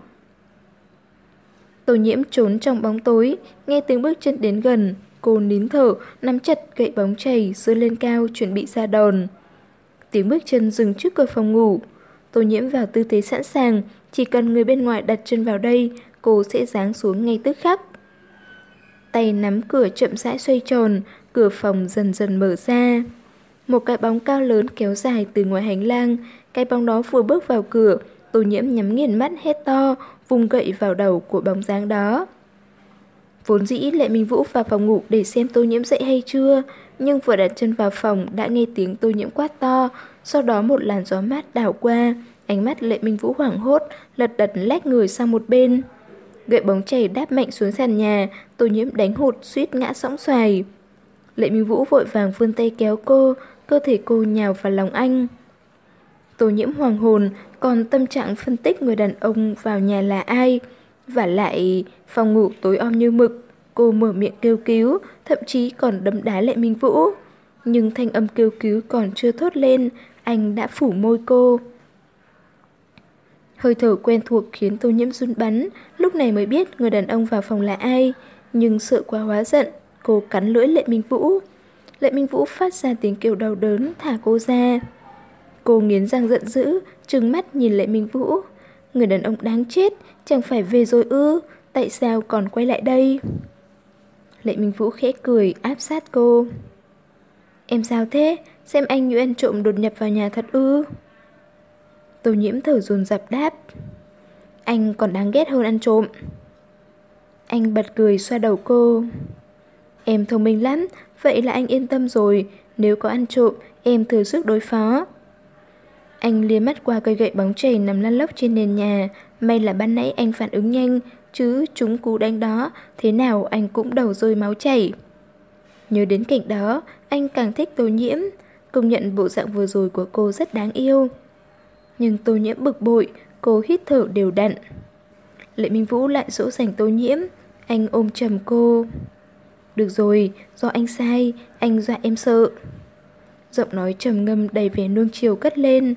Tô Nhiễm trốn trong bóng tối, nghe tiếng bước chân đến gần. Cô nín thở, nắm chặt gậy bóng chảy, giơ lên cao, chuẩn bị ra đòn. Tiếng bước chân dừng trước cửa phòng ngủ. Tô Nhiễm vào tư thế sẵn sàng, chỉ cần người bên ngoài đặt chân vào đây, cô sẽ giáng xuống ngay tức khắc. Tay nắm cửa chậm rãi xoay tròn, cửa phòng dần dần mở ra. Một cái bóng cao lớn kéo dài từ ngoài hành lang, cái bóng đó vừa bước vào cửa, Tô Nhiễm nhắm nghiền mắt hét to, vung gậy vào đầu của bóng dáng đó. Vốn dĩ Lệ Minh Vũ vào phòng ngủ để xem Tô Nhiễm dậy hay chưa, nhưng vừa đặt chân vào phòng đã nghe tiếng Tô Nhiễm quát to, sau đó một làn gió mát đảo qua, ánh mắt Lệ Minh Vũ hoảng hốt, lật đật lách người sang một bên. Gậy bóng chảy đáp mạnh xuống sàn nhà, Tô Nhiễm đánh hụt suýt ngã sõng xoài. Lệ Minh Vũ vội vàng vươn tay kéo cô, cơ thể cô nhào vào lòng anh. Tô Nhiễm hoàng hồn, còn tâm trạng phân tích người đàn ông vào nhà là ai. Và lại, phòng ngủ tối om như mực, cô mở miệng kêu cứu, thậm chí còn đấm đá Lệ Minh Vũ. Nhưng thanh âm kêu cứu còn chưa thốt lên, anh đã phủ môi cô. Hơi thở quen thuộc khiến Tô Nhiễm run bắn, lúc này mới biết người đàn ông vào phòng là ai. Nhưng sợ quá hóa giận, cô cắn lưỡi Lệ Minh Vũ. Lệ Minh Vũ phát ra tiếng kêu đau đớn, thả cô ra. Cô nghiến răng giận dữ, trừng mắt nhìn Lệ Minh Vũ. Người đàn ông đáng chết, chẳng phải về rồi ư, tại sao còn quay lại đây? Lệ Minh Vũ khẽ cười, áp sát cô. Em sao thế? Xem anh như ăn trộm đột nhập vào nhà thật ư? Tô Nhiễm thở dồn dập đáp. Anh còn đáng ghét hơn ăn trộm. Anh bật cười xoa đầu cô. Em thông minh lắm, vậy là anh yên tâm rồi. Nếu có ăn trộm, em thừa sức đối phó. Anh liếc mắt qua cây gậy bóng chảy nằm lăn lóc trên nền nhà. May là ban nãy anh phản ứng nhanh, chứ chúng cú đánh đó, thế nào anh cũng đầu rơi máu chảy. Nhớ đến cảnh đó, anh càng thích Tô Nhiễm. Công nhận bộ dạng vừa rồi của cô rất đáng yêu. Nhưng Tô Nhiễm bực bội, cô hít thở đều đặn. Lệ Minh Vũ lại dỗ dành Tô Nhiễm. Anh ôm chầm cô. Được rồi, do anh sai, anh dọa em sợ. Giọng nói trầm ngâm đầy vẻ nuông chiều cất lên.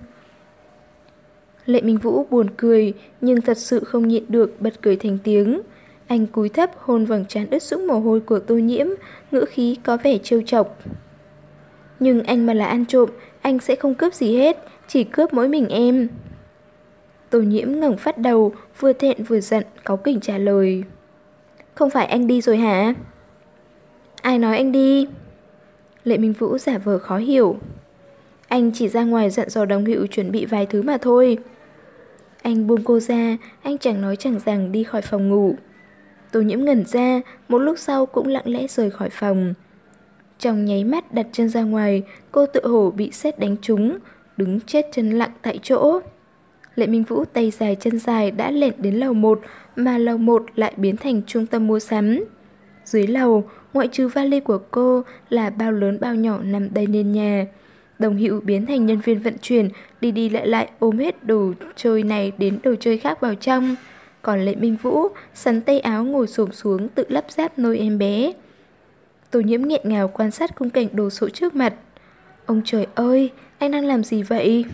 Lệ Minh Vũ buồn cười, nhưng thật sự không nhịn được bật cười thành tiếng. Anh cúi thấp hôn vầng trán ướt sũng mồ hôi của Tô Nhiễm, ngữ khí có vẻ trêu chọc. Nhưng anh mà là ăn trộm, anh sẽ không cướp gì hết, chỉ cướp mỗi mình em. Tô Nhiễm ngẩng phát đầu, vừa thẹn vừa giận, cáu kỉnh trả lời. Không phải anh đi rồi hả? Ai nói anh đi? Lệ Minh Vũ giả vờ khó hiểu. Anh chỉ ra ngoài dặn dò đồng hữu chuẩn bị vài thứ mà thôi. Anh buông cô ra, anh chẳng nói chẳng rằng đi khỏi phòng ngủ. Tô Nhiễm ngẩn ra, một lúc sau cũng lặng lẽ rời khỏi phòng. Trong nháy mắt đặt chân ra ngoài, cô tự hổ bị sét đánh trúng, đứng chết chân lặng tại chỗ. Lệ Minh Vũ tay dài chân dài đã lẻn đến lầu một, mà lầu một lại biến thành trung tâm mua sắm. Dưới lầu, ngoại trừ vali của cô là bao lớn bao nhỏ nằm đầy nền nhà. Đồng Hữu biến thành nhân viên vận chuyển, đi đi lại lại ôm hết đồ chơi này đến đồ chơi khác vào trong. Còn Lệ Minh Vũ sắn tay áo ngồi xổm xuống tự lắp ráp nôi em bé. Tô Nhiễm nghẹn ngào quan sát khung cảnh đồ sộ trước mặt. Ông trời ơi, anh đang làm gì vậy?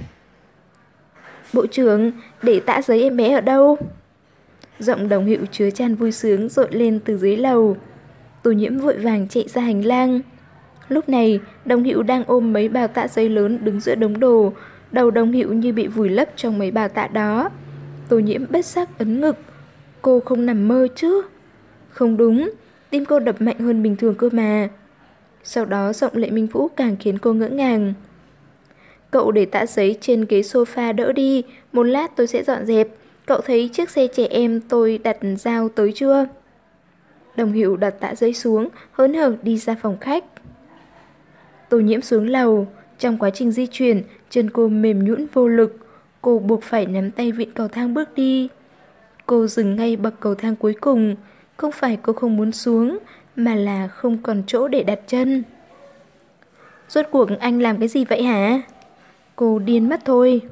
Bộ trưởng, để tã giấy em bé ở đâu? Giọng Đồng Hữu chứa chan vui sướng dội lên từ dưới lầu. Tô Nhiễm vội vàng chạy ra hành lang. Lúc này, Đồng Hữu đang ôm mấy bao tạ giấy lớn đứng giữa đống đồ. Đầu Đồng Hữu như bị vùi lấp trong mấy bao tạ đó. Tô Nhiễm bất giác ấn ngực. Cô không nằm mơ chứ? Không đúng, tim cô đập mạnh hơn bình thường cơ mà. Sau đó giọng Lệ Minh Vũ càng khiến cô ngỡ ngàng. Cậu để tạ giấy trên ghế sofa đỡ đi, một lát tôi sẽ dọn dẹp. Cậu thấy chiếc xe trẻ em tôi đặt giao tới chưa? Đồng Hữu đặt tạ giấy xuống, hớn hở đi ra phòng khách. Tô Nhiễm xuống lầu. Trong quá trình di chuyển, chân cô mềm nhũn vô lực. Cô buộc phải nắm tay vịn cầu thang bước đi. Cô dừng ngay bậc cầu thang cuối cùng. Không phải cô không muốn xuống, mà là không còn chỗ để đặt chân. Rốt cuộc anh làm cái gì vậy hả? Cô điên mất thôi.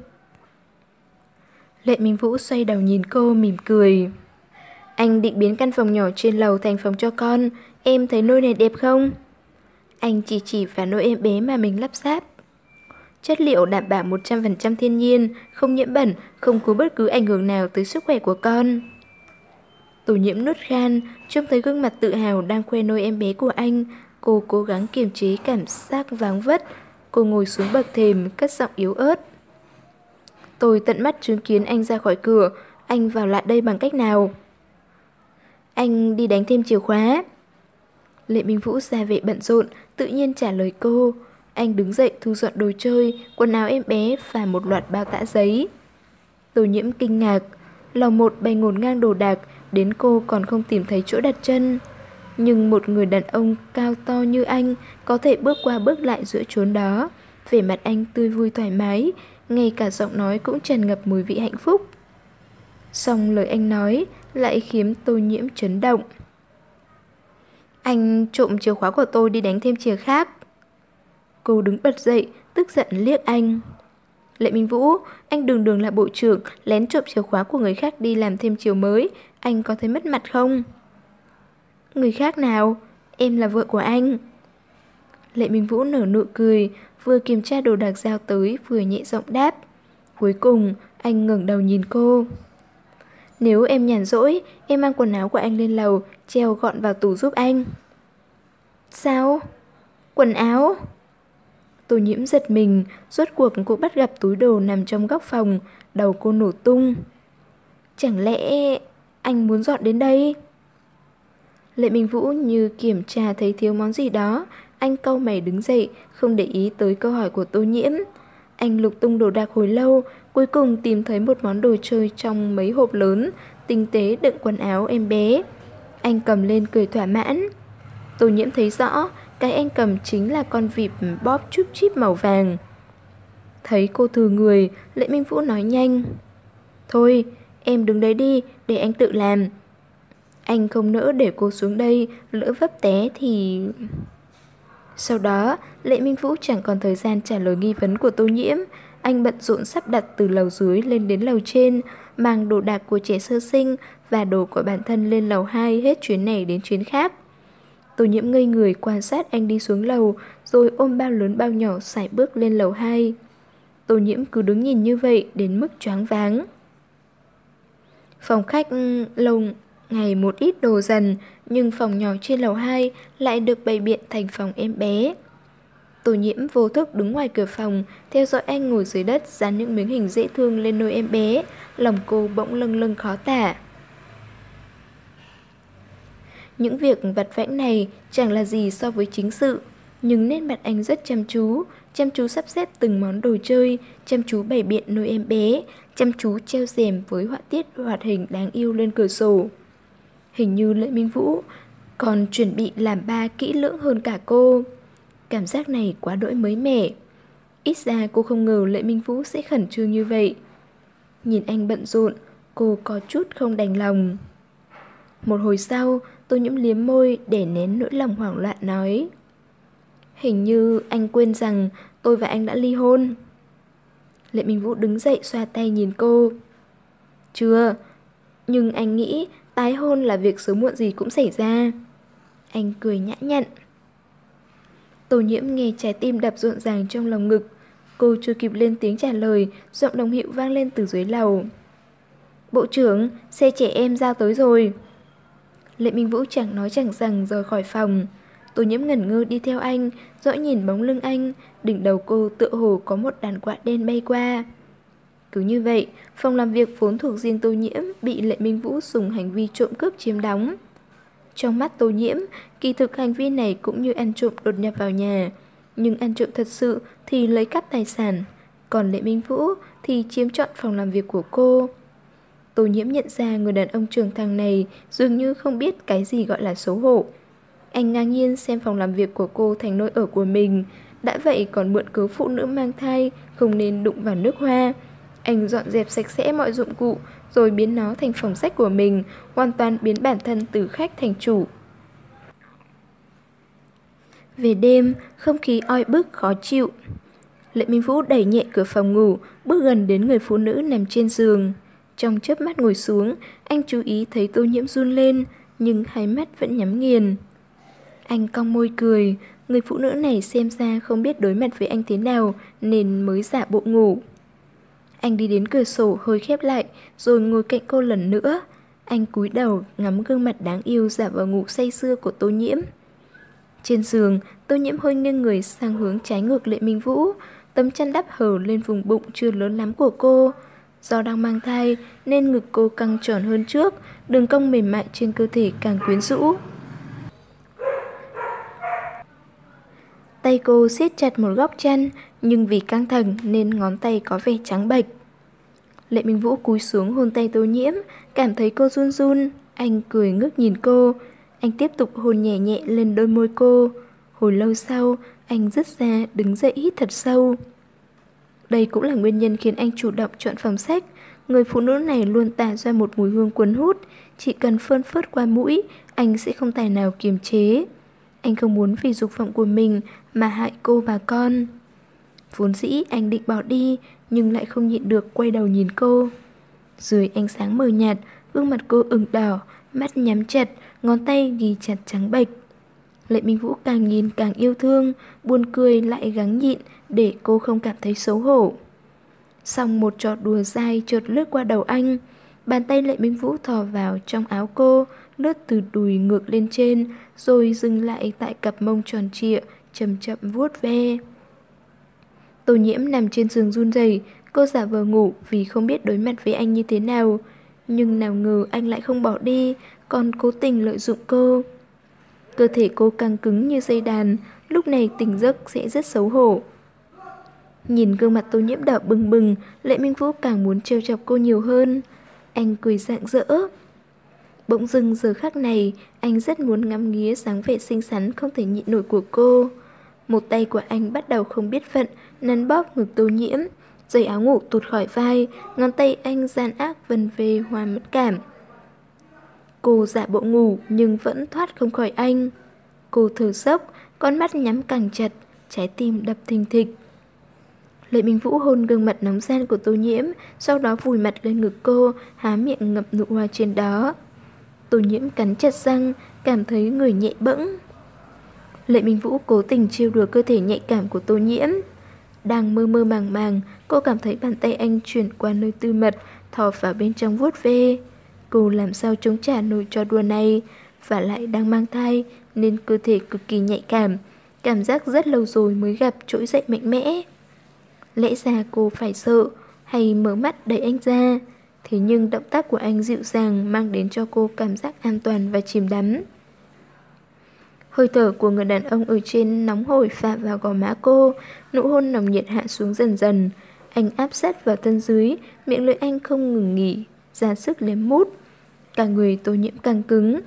Lệ Minh Vũ xoay đầu nhìn cô mỉm cười. Anh định biến căn phòng nhỏ trên lầu thành phòng cho con. Em thấy nôi này đẹp không? Anh chỉ chỉ vào nôi em bé mà mình lắp ráp. Chất liệu đảm bảo một trăm phần trăm thiên nhiên, không nhiễm bẩn, không có bất cứ ảnh hưởng nào tới sức khỏe của con. Tô Nhiễm nuốt khan, trông thấy gương mặt tự hào đang khoe nôi em bé của anh. Cô cố gắng kiềm chế cảm giác váng vất. Cô ngồi xuống bậc thềm, cất giọng yếu ớt. Tôi tận mắt chứng kiến anh ra khỏi cửa. Anh vào lại đây bằng cách nào? Anh đi đánh thêm chìa khóa. Lệ Minh Vũ ra vẻ bận rộn, tự nhiên trả lời cô. Anh đứng dậy thu dọn đồ chơi, quần áo em bé và một loạt bao tã giấy. Tô Nhiễm kinh ngạc. Lầu một bày ngổn ngang đồ đạc, đến cô còn không tìm thấy chỗ đặt chân. Nhưng một người đàn ông cao to như anh có thể bước qua bước lại giữa chốn đó. Vẻ mặt anh tươi vui thoải mái, ngay cả giọng nói cũng tràn ngập mùi vị hạnh phúc. Song lời anh nói lại khiến Tô Nhiễm chấn động. Anh trộm chìa khóa của tôi đi đánh thêm chìa khác. Cô đứng bật dậy, tức giận liếc anh. Lệ Minh Vũ, anh đường đường là bộ trưởng, lén trộm chìa khóa của người khác đi làm thêm chiều mới. Anh có thấy mất mặt không? Người khác nào? Em là vợ của anh. Lệ Minh Vũ nở nụ cười, vừa kiểm tra đồ đạc giao tới, vừa nhẹ giọng đáp. Cuối cùng, anh ngẩng đầu nhìn cô. Nếu em nhàn rỗi, em mang quần áo của anh lên lầu, treo gọn vào tủ giúp anh. Sao? Quần áo? Tô Nhiễm giật mình, rốt cuộc cô bắt gặp túi đồ nằm trong góc phòng, đầu cô nổ tung. Chẳng lẽ anh muốn dọn đến đây? Lệ Minh Vũ như kiểm tra thấy thiếu món gì đó, anh cau mày đứng dậy, không để ý tới câu hỏi của Tô Nhiễm. Anh lục tung đồ đạc hồi lâu, cuối cùng tìm thấy một món đồ chơi trong mấy hộp lớn, tinh tế đựng quần áo em bé. Anh cầm lên cười thỏa mãn. Tô Nhiễm thấy rõ, cái anh cầm chính là con vịt bóp chúp chip màu vàng. Thấy cô thừa người, Lệ Minh Vũ nói nhanh. Thôi, em đứng đấy đi, để anh tự làm. Anh không nỡ để cô xuống đây, lỡ vấp té thì... Sau đó, Lệ Minh Vũ chẳng còn thời gian trả lời nghi vấn của Tô Nhiễm. Anh bận rộn sắp đặt từ lầu dưới lên đến lầu trên, mang đồ đạc của trẻ sơ sinh và đồ của bản thân lên lầu hai hết chuyến này đến chuyến khác. Tô Nhiễm ngây người quan sát anh đi xuống lầu, rồi ôm bao lớn bao nhỏ sải bước lên lầu hai. Tô Nhiễm cứ đứng nhìn như vậy đến mức choáng váng. Phòng khách lâu ngày một ít đồ dần, nhưng phòng nhỏ trên lầu hai lại được bày biện thành phòng em bé. Tô Nhiễm vô thức đứng ngoài cửa phòng, theo dõi anh ngồi dưới đất dán những miếng hình dễ thương lên nôi em bé, lòng cô bỗng lâng lâng khó tả. Những việc vặt vãnh này chẳng là gì so với chính sự, nhưng nét mặt anh rất chăm chú, chăm chú sắp xếp từng món đồ chơi, chăm chú bày biện nôi em bé, chăm chú treo rèm với họa tiết hoạt hình đáng yêu lên cửa sổ. Hình như Lệ Minh Vũ còn chuẩn bị làm ba kỹ lưỡng hơn cả cô. Cảm giác này quá đỗi mới mẻ. Ít ra cô không ngờ Lệ Minh Vũ sẽ khẩn trương như vậy. Nhìn anh bận rộn, cô có chút không đành lòng. Một hồi sau, Tô Nhiễm liếm môi để nén nỗi lòng hoảng loạn nói. Hình như anh quên rằng tôi và anh đã ly hôn. Lệ Minh Vũ đứng dậy xoa tay nhìn cô. Chưa, nhưng anh nghĩ tái hôn là việc sớm muộn gì cũng xảy ra. Anh cười nhã nhặn. Tô Nhiễm nghe trái tim đập rộn ràng trong lòng ngực. Cô chưa kịp lên tiếng trả lời, giọng đồng hiệu vang lên từ dưới lầu. Bộ trưởng, xe trẻ em giao tới rồi. Lệ Minh Vũ chẳng nói chẳng rằng rời khỏi phòng. Tô Nhiễm ngẩn ngơ đi theo anh, dõi nhìn bóng lưng anh, đỉnh đầu cô tựa hồ có một đàn quạ đen bay qua. Cứ như vậy, phòng làm việc vốn thuộc riêng Tô Nhiễm bị Lệ Minh Vũ dùng hành vi trộm cướp chiếm đóng. Trong mắt Tô Nhiễm, kỳ thực hành vi này cũng như ăn trộm đột nhập vào nhà, nhưng ăn trộm thật sự thì lấy cắp tài sản, còn Lệ Minh Vũ thì chiếm trọn phòng làm việc của cô. Tô Nhiễm nhận ra người đàn ông trưởng thành này dường như không biết cái gì gọi là xấu hổ. Anh ngang nhiên xem phòng làm việc của cô thành nơi ở của mình, đã vậy còn mượn cớ phụ nữ mang thai không nên đụng vào nước hoa. Anh dọn dẹp sạch sẽ mọi dụng cụ, rồi biến nó thành phòng sách của mình, hoàn toàn biến bản thân từ khách thành chủ. Về đêm, không khí oi bức khó chịu. Lệ Minh Vũ đẩy nhẹ cửa phòng ngủ, bước gần đến người phụ nữ nằm trên giường. Trong chớp mắt ngồi xuống, anh chú ý thấy Tô Nhiễm run lên, nhưng hai mắt vẫn nhắm nghiền. Anh cong môi cười, người phụ nữ này xem ra không biết đối mặt với anh thế nào nên mới giả bộ ngủ. Anh đi đến cửa sổ hơi khép lại, rồi ngồi cạnh cô lần nữa. Anh cúi đầu ngắm gương mặt đáng yêu giả vờ ngủ say sưa của Tô Nhiễm. Trên giường, Tô Nhiễm hơi nghiêng người sang hướng trái ngược Lệ Minh Vũ, tấm chăn đắp hở lên vùng bụng chưa lớn lắm của cô. Do đang mang thai nên ngực cô căng tròn hơn trước, đường cong mềm mại trên cơ thể càng quyến rũ. Tay cô siết chặt một góc chăn, nhưng vì căng thẳng nên ngón tay có vẻ trắng bệch. Lệ Minh Vũ cúi xuống hôn tay Tô Nhiễm, cảm thấy cô run run. Anh cười ngước nhìn cô. Anh tiếp tục hôn nhẹ nhẹ lên đôi môi cô. Hồi lâu sau, anh dứt ra đứng dậy hít thật sâu. Đây cũng là nguyên nhân khiến anh chủ động chọn phòng sách. Người phụ nữ này luôn tản ra một mùi hương cuốn hút. Chỉ cần phơn phớt qua mũi, anh sẽ không tài nào kiềm chế. Anh không muốn vì dục vọng của mình mà hại cô và con. Vốn dĩ anh định bỏ đi, nhưng lại không nhịn được quay đầu nhìn cô. Dưới ánh sáng mờ nhạt, gương mặt cô ửng đỏ, mắt nhắm chặt, ngón tay ghi chặt trắng bệch. Lệ Minh Vũ càng nhìn càng yêu thương, buồn cười lại gắng nhịn để cô không cảm thấy xấu hổ. Xong một trò đùa dai chợt lướt qua đầu anh. Bàn tay Lệ Minh Vũ thò vào trong áo cô, lướt từ đùi ngược lên trên, rồi dừng lại tại cặp mông tròn trịa, chậm chậm vuốt ve. Tô Nhiễm nằm trên giường run rẩy, cô giả vờ ngủ vì không biết đối mặt với anh như thế nào. Nhưng nào ngờ anh lại không bỏ đi, còn cố tình lợi dụng cô. Cơ thể cô căng cứng như dây đàn, lúc này tỉnh giấc sẽ rất xấu hổ. Nhìn gương mặt Tô Nhiễm đỏ bừng bừng, Lệ Minh Vũ càng muốn trêu chọc cô nhiều hơn. Anh cười rạng rỡ. Bỗng dưng giờ khắc này, anh rất muốn ngắm nghía dáng vẻ xinh xắn không thể nhịn nổi của cô. Một tay của anh bắt đầu không biết phận, nắn bóp ngực Tô Nhiễm. Dây áo ngủ tụt khỏi vai, ngón tay anh gian ác vần về hoa mất cảm. Cô giả bộ ngủ nhưng vẫn thoát không khỏi anh. Cô thở dốc, con mắt nhắm càng chặt, trái tim đập thình thịch. Lệ Minh Vũ hôn gương mặt nóng gian của Tô Nhiễm, sau đó vùi mặt lên ngực cô, há miệng ngậm nụ hoa trên đó. Tô Nhiễm cắn chặt răng, cảm thấy người nhẹ bẫng. Lệ Minh Vũ cố tình trêu đùa cơ thể nhạy cảm của Tô Nhiễm. Đang mơ mơ màng màng, cô cảm thấy bàn tay anh chuyển qua nơi tư mật, thò vào bên trong vuốt ve. Cô làm sao chống trả nổi trò đùa này, và lại đang mang thai nên cơ thể cực kỳ nhạy cảm. Cảm giác rất lâu rồi mới gặp trỗi dậy mạnh mẽ. Lẽ ra cô phải sợ hay mở mắt đẩy anh ra. Thế nhưng động tác của anh dịu dàng mang đến cho cô cảm giác an toàn và chìm đắm. Hơi thở của người đàn ông ở trên nóng hổi phả vào gò má cô, nụ hôn nồng nhiệt hạ xuống dần dần. Anh áp sát vào thân dưới, miệng lưỡi anh không ngừng nghỉ, ra sức liếm mút. Cả người Tô Nhiễm căng cứng.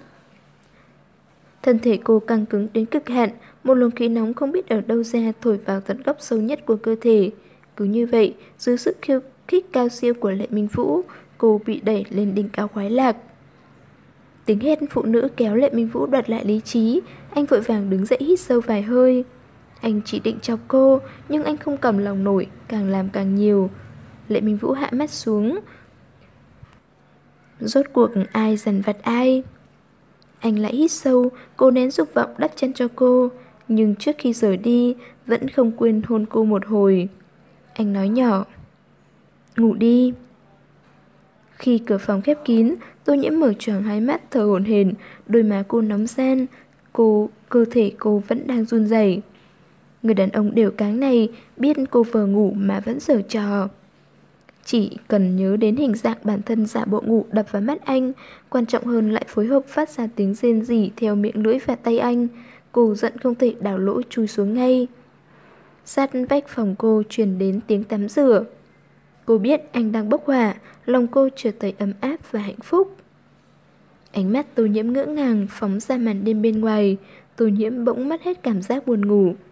Thân thể cô căng cứng đến cực hạn, một luồng khí nóng không biết ở đâu ra thổi vào tận góc sâu nhất của cơ thể. Cứ như vậy, dưới sự khiêu khích cao siêu của Lệ Minh Vũ, cô bị đẩy lên đỉnh cao khoái lạc. Tiếng hét phụ nữ kéo Lệ Minh Vũ đoạt lại lý trí. Anh vội vàng đứng dậy hít sâu vài hơi. Anh chỉ định chọc cô, nhưng anh không cầm lòng nổi, càng làm càng nhiều. Lệ Minh Vũ hạ mắt xuống. Rốt cuộc ai dằn vặt ai? Anh lại hít sâu, cô nén dục vọng đắp chân cho cô, nhưng trước khi rời đi vẫn không quên hôn cô một hồi. Anh nói nhỏ, ngủ đi. Khi cửa phòng khép kín, Tô Nhiễm mở choàng hai mắt thở hổn hển, đôi má cô nóng ran, cô cơ thể cô vẫn đang run rẩy. Người đàn ông đều cáng này biết cô vừa ngủ mà vẫn giở trò. Chỉ cần nhớ đến hình dạng bản thân giả bộ ngủ đập vào mắt anh, quan trọng hơn lại phối hợp phát ra tiếng rên rỉ theo miệng lưỡi và tay anh, cô giận không thể đào lỗ chui xuống ngay. Sát vách phòng cô truyền đến tiếng tắm rửa. Cô biết anh đang bốc hỏa, lòng cô trở thấy ấm áp và hạnh phúc. Ánh mắt Tô Nhiễm ngỡ ngàng phóng ra màn đêm bên ngoài. Tô Nhiễm bỗng mất hết cảm giác buồn ngủ.